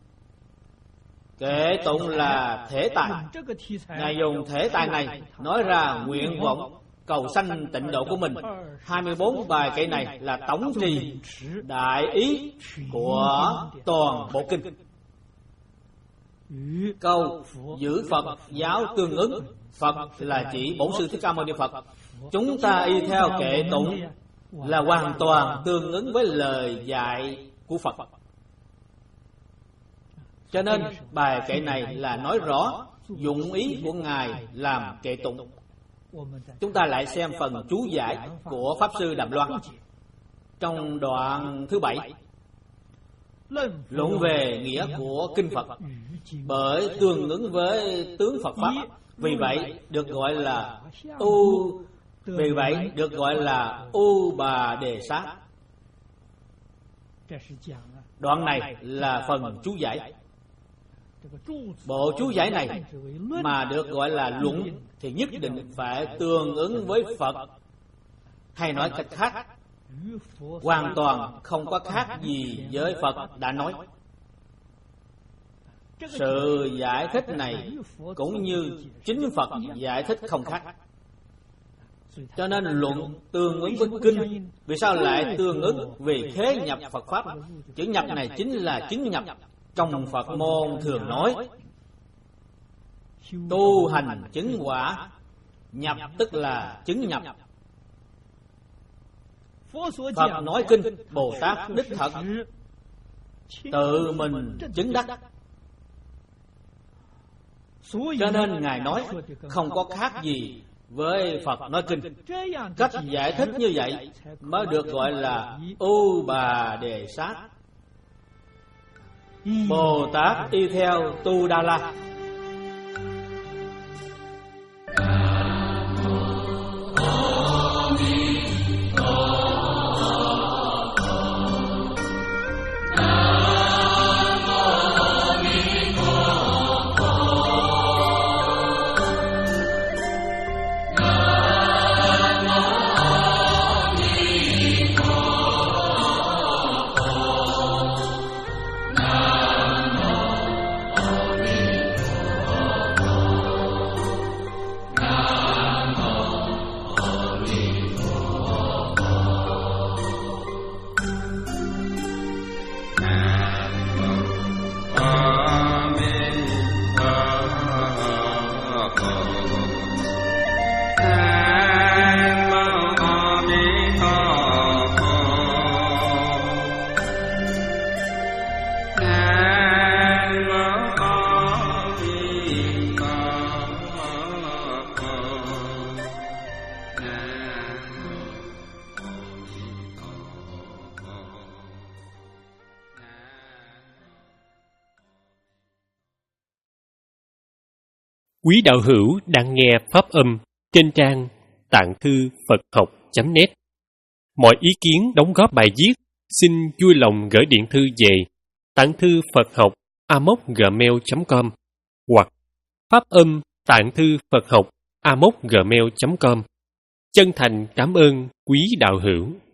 Kệ tụng là thể tài. Ngài dùng thể tài này nói ra nguyện vọng cầu sanh tịnh độ của mình. Hai mươi bốn bài kệ này là tổng trì đại ý của toàn bộ kinh. Câu giữ Phật giáo tương ứng Phật là chỉ Bổn Sư Thích Ca Mâu Ni Phật. Chúng ta y theo kệ tụng là hoàn toàn tương ứng với lời dạy của Phật. Cho nên bài kệ này là nói rõ dụng ý của Ngài làm kệ tụng. Chúng ta lại xem phần chú giải của Pháp Sư Đàm Loan trong đoạn thứ bảy, luận về nghĩa của kinh Phật, bởi tương ứng với tướng Phật Pháp, vì vậy được gọi là u vì vậy được gọi là U Bà Đề Sát. Đoạn này là phần chú giải. Bộ chú giải này mà được gọi là luận thì nhất định phải tương ứng với Phật, hay nói cách khác, hoàn toàn không có khác gì với Phật đã nói. Sự giải thích này cũng như chính Phật giải thích không khác. Cho nên luận tương ứng với kinh. Vì sao lại tương ứng? Vì khế nhập Phật Pháp. Chữ nhập này chính là chứng nhập. Trong Phật môn thường nói tu hành chứng quả, nhập tức là chứng nhập. Phật nói kinh, Bồ Tát đích thật tự mình chứng đắc. Cho nên Ngài nói không có khác gì với Phật nói kinh. Cách giải thích như vậy mới được gọi là U Bà Đề Sát. Bồ Tát y theo Tu Đa La. Quý đạo hữu đang nghe pháp âm trên trang tạng thư Phật học chấm net. Mọi ý kiến đóng góp bài viết xin vui lòng gửi điện thư về tạng thư Phật học a m o gmail chấm com hoặc pháp âm tạng thư Phật học a m o gmail chấm com. Chân thành cảm ơn quý đạo hữu.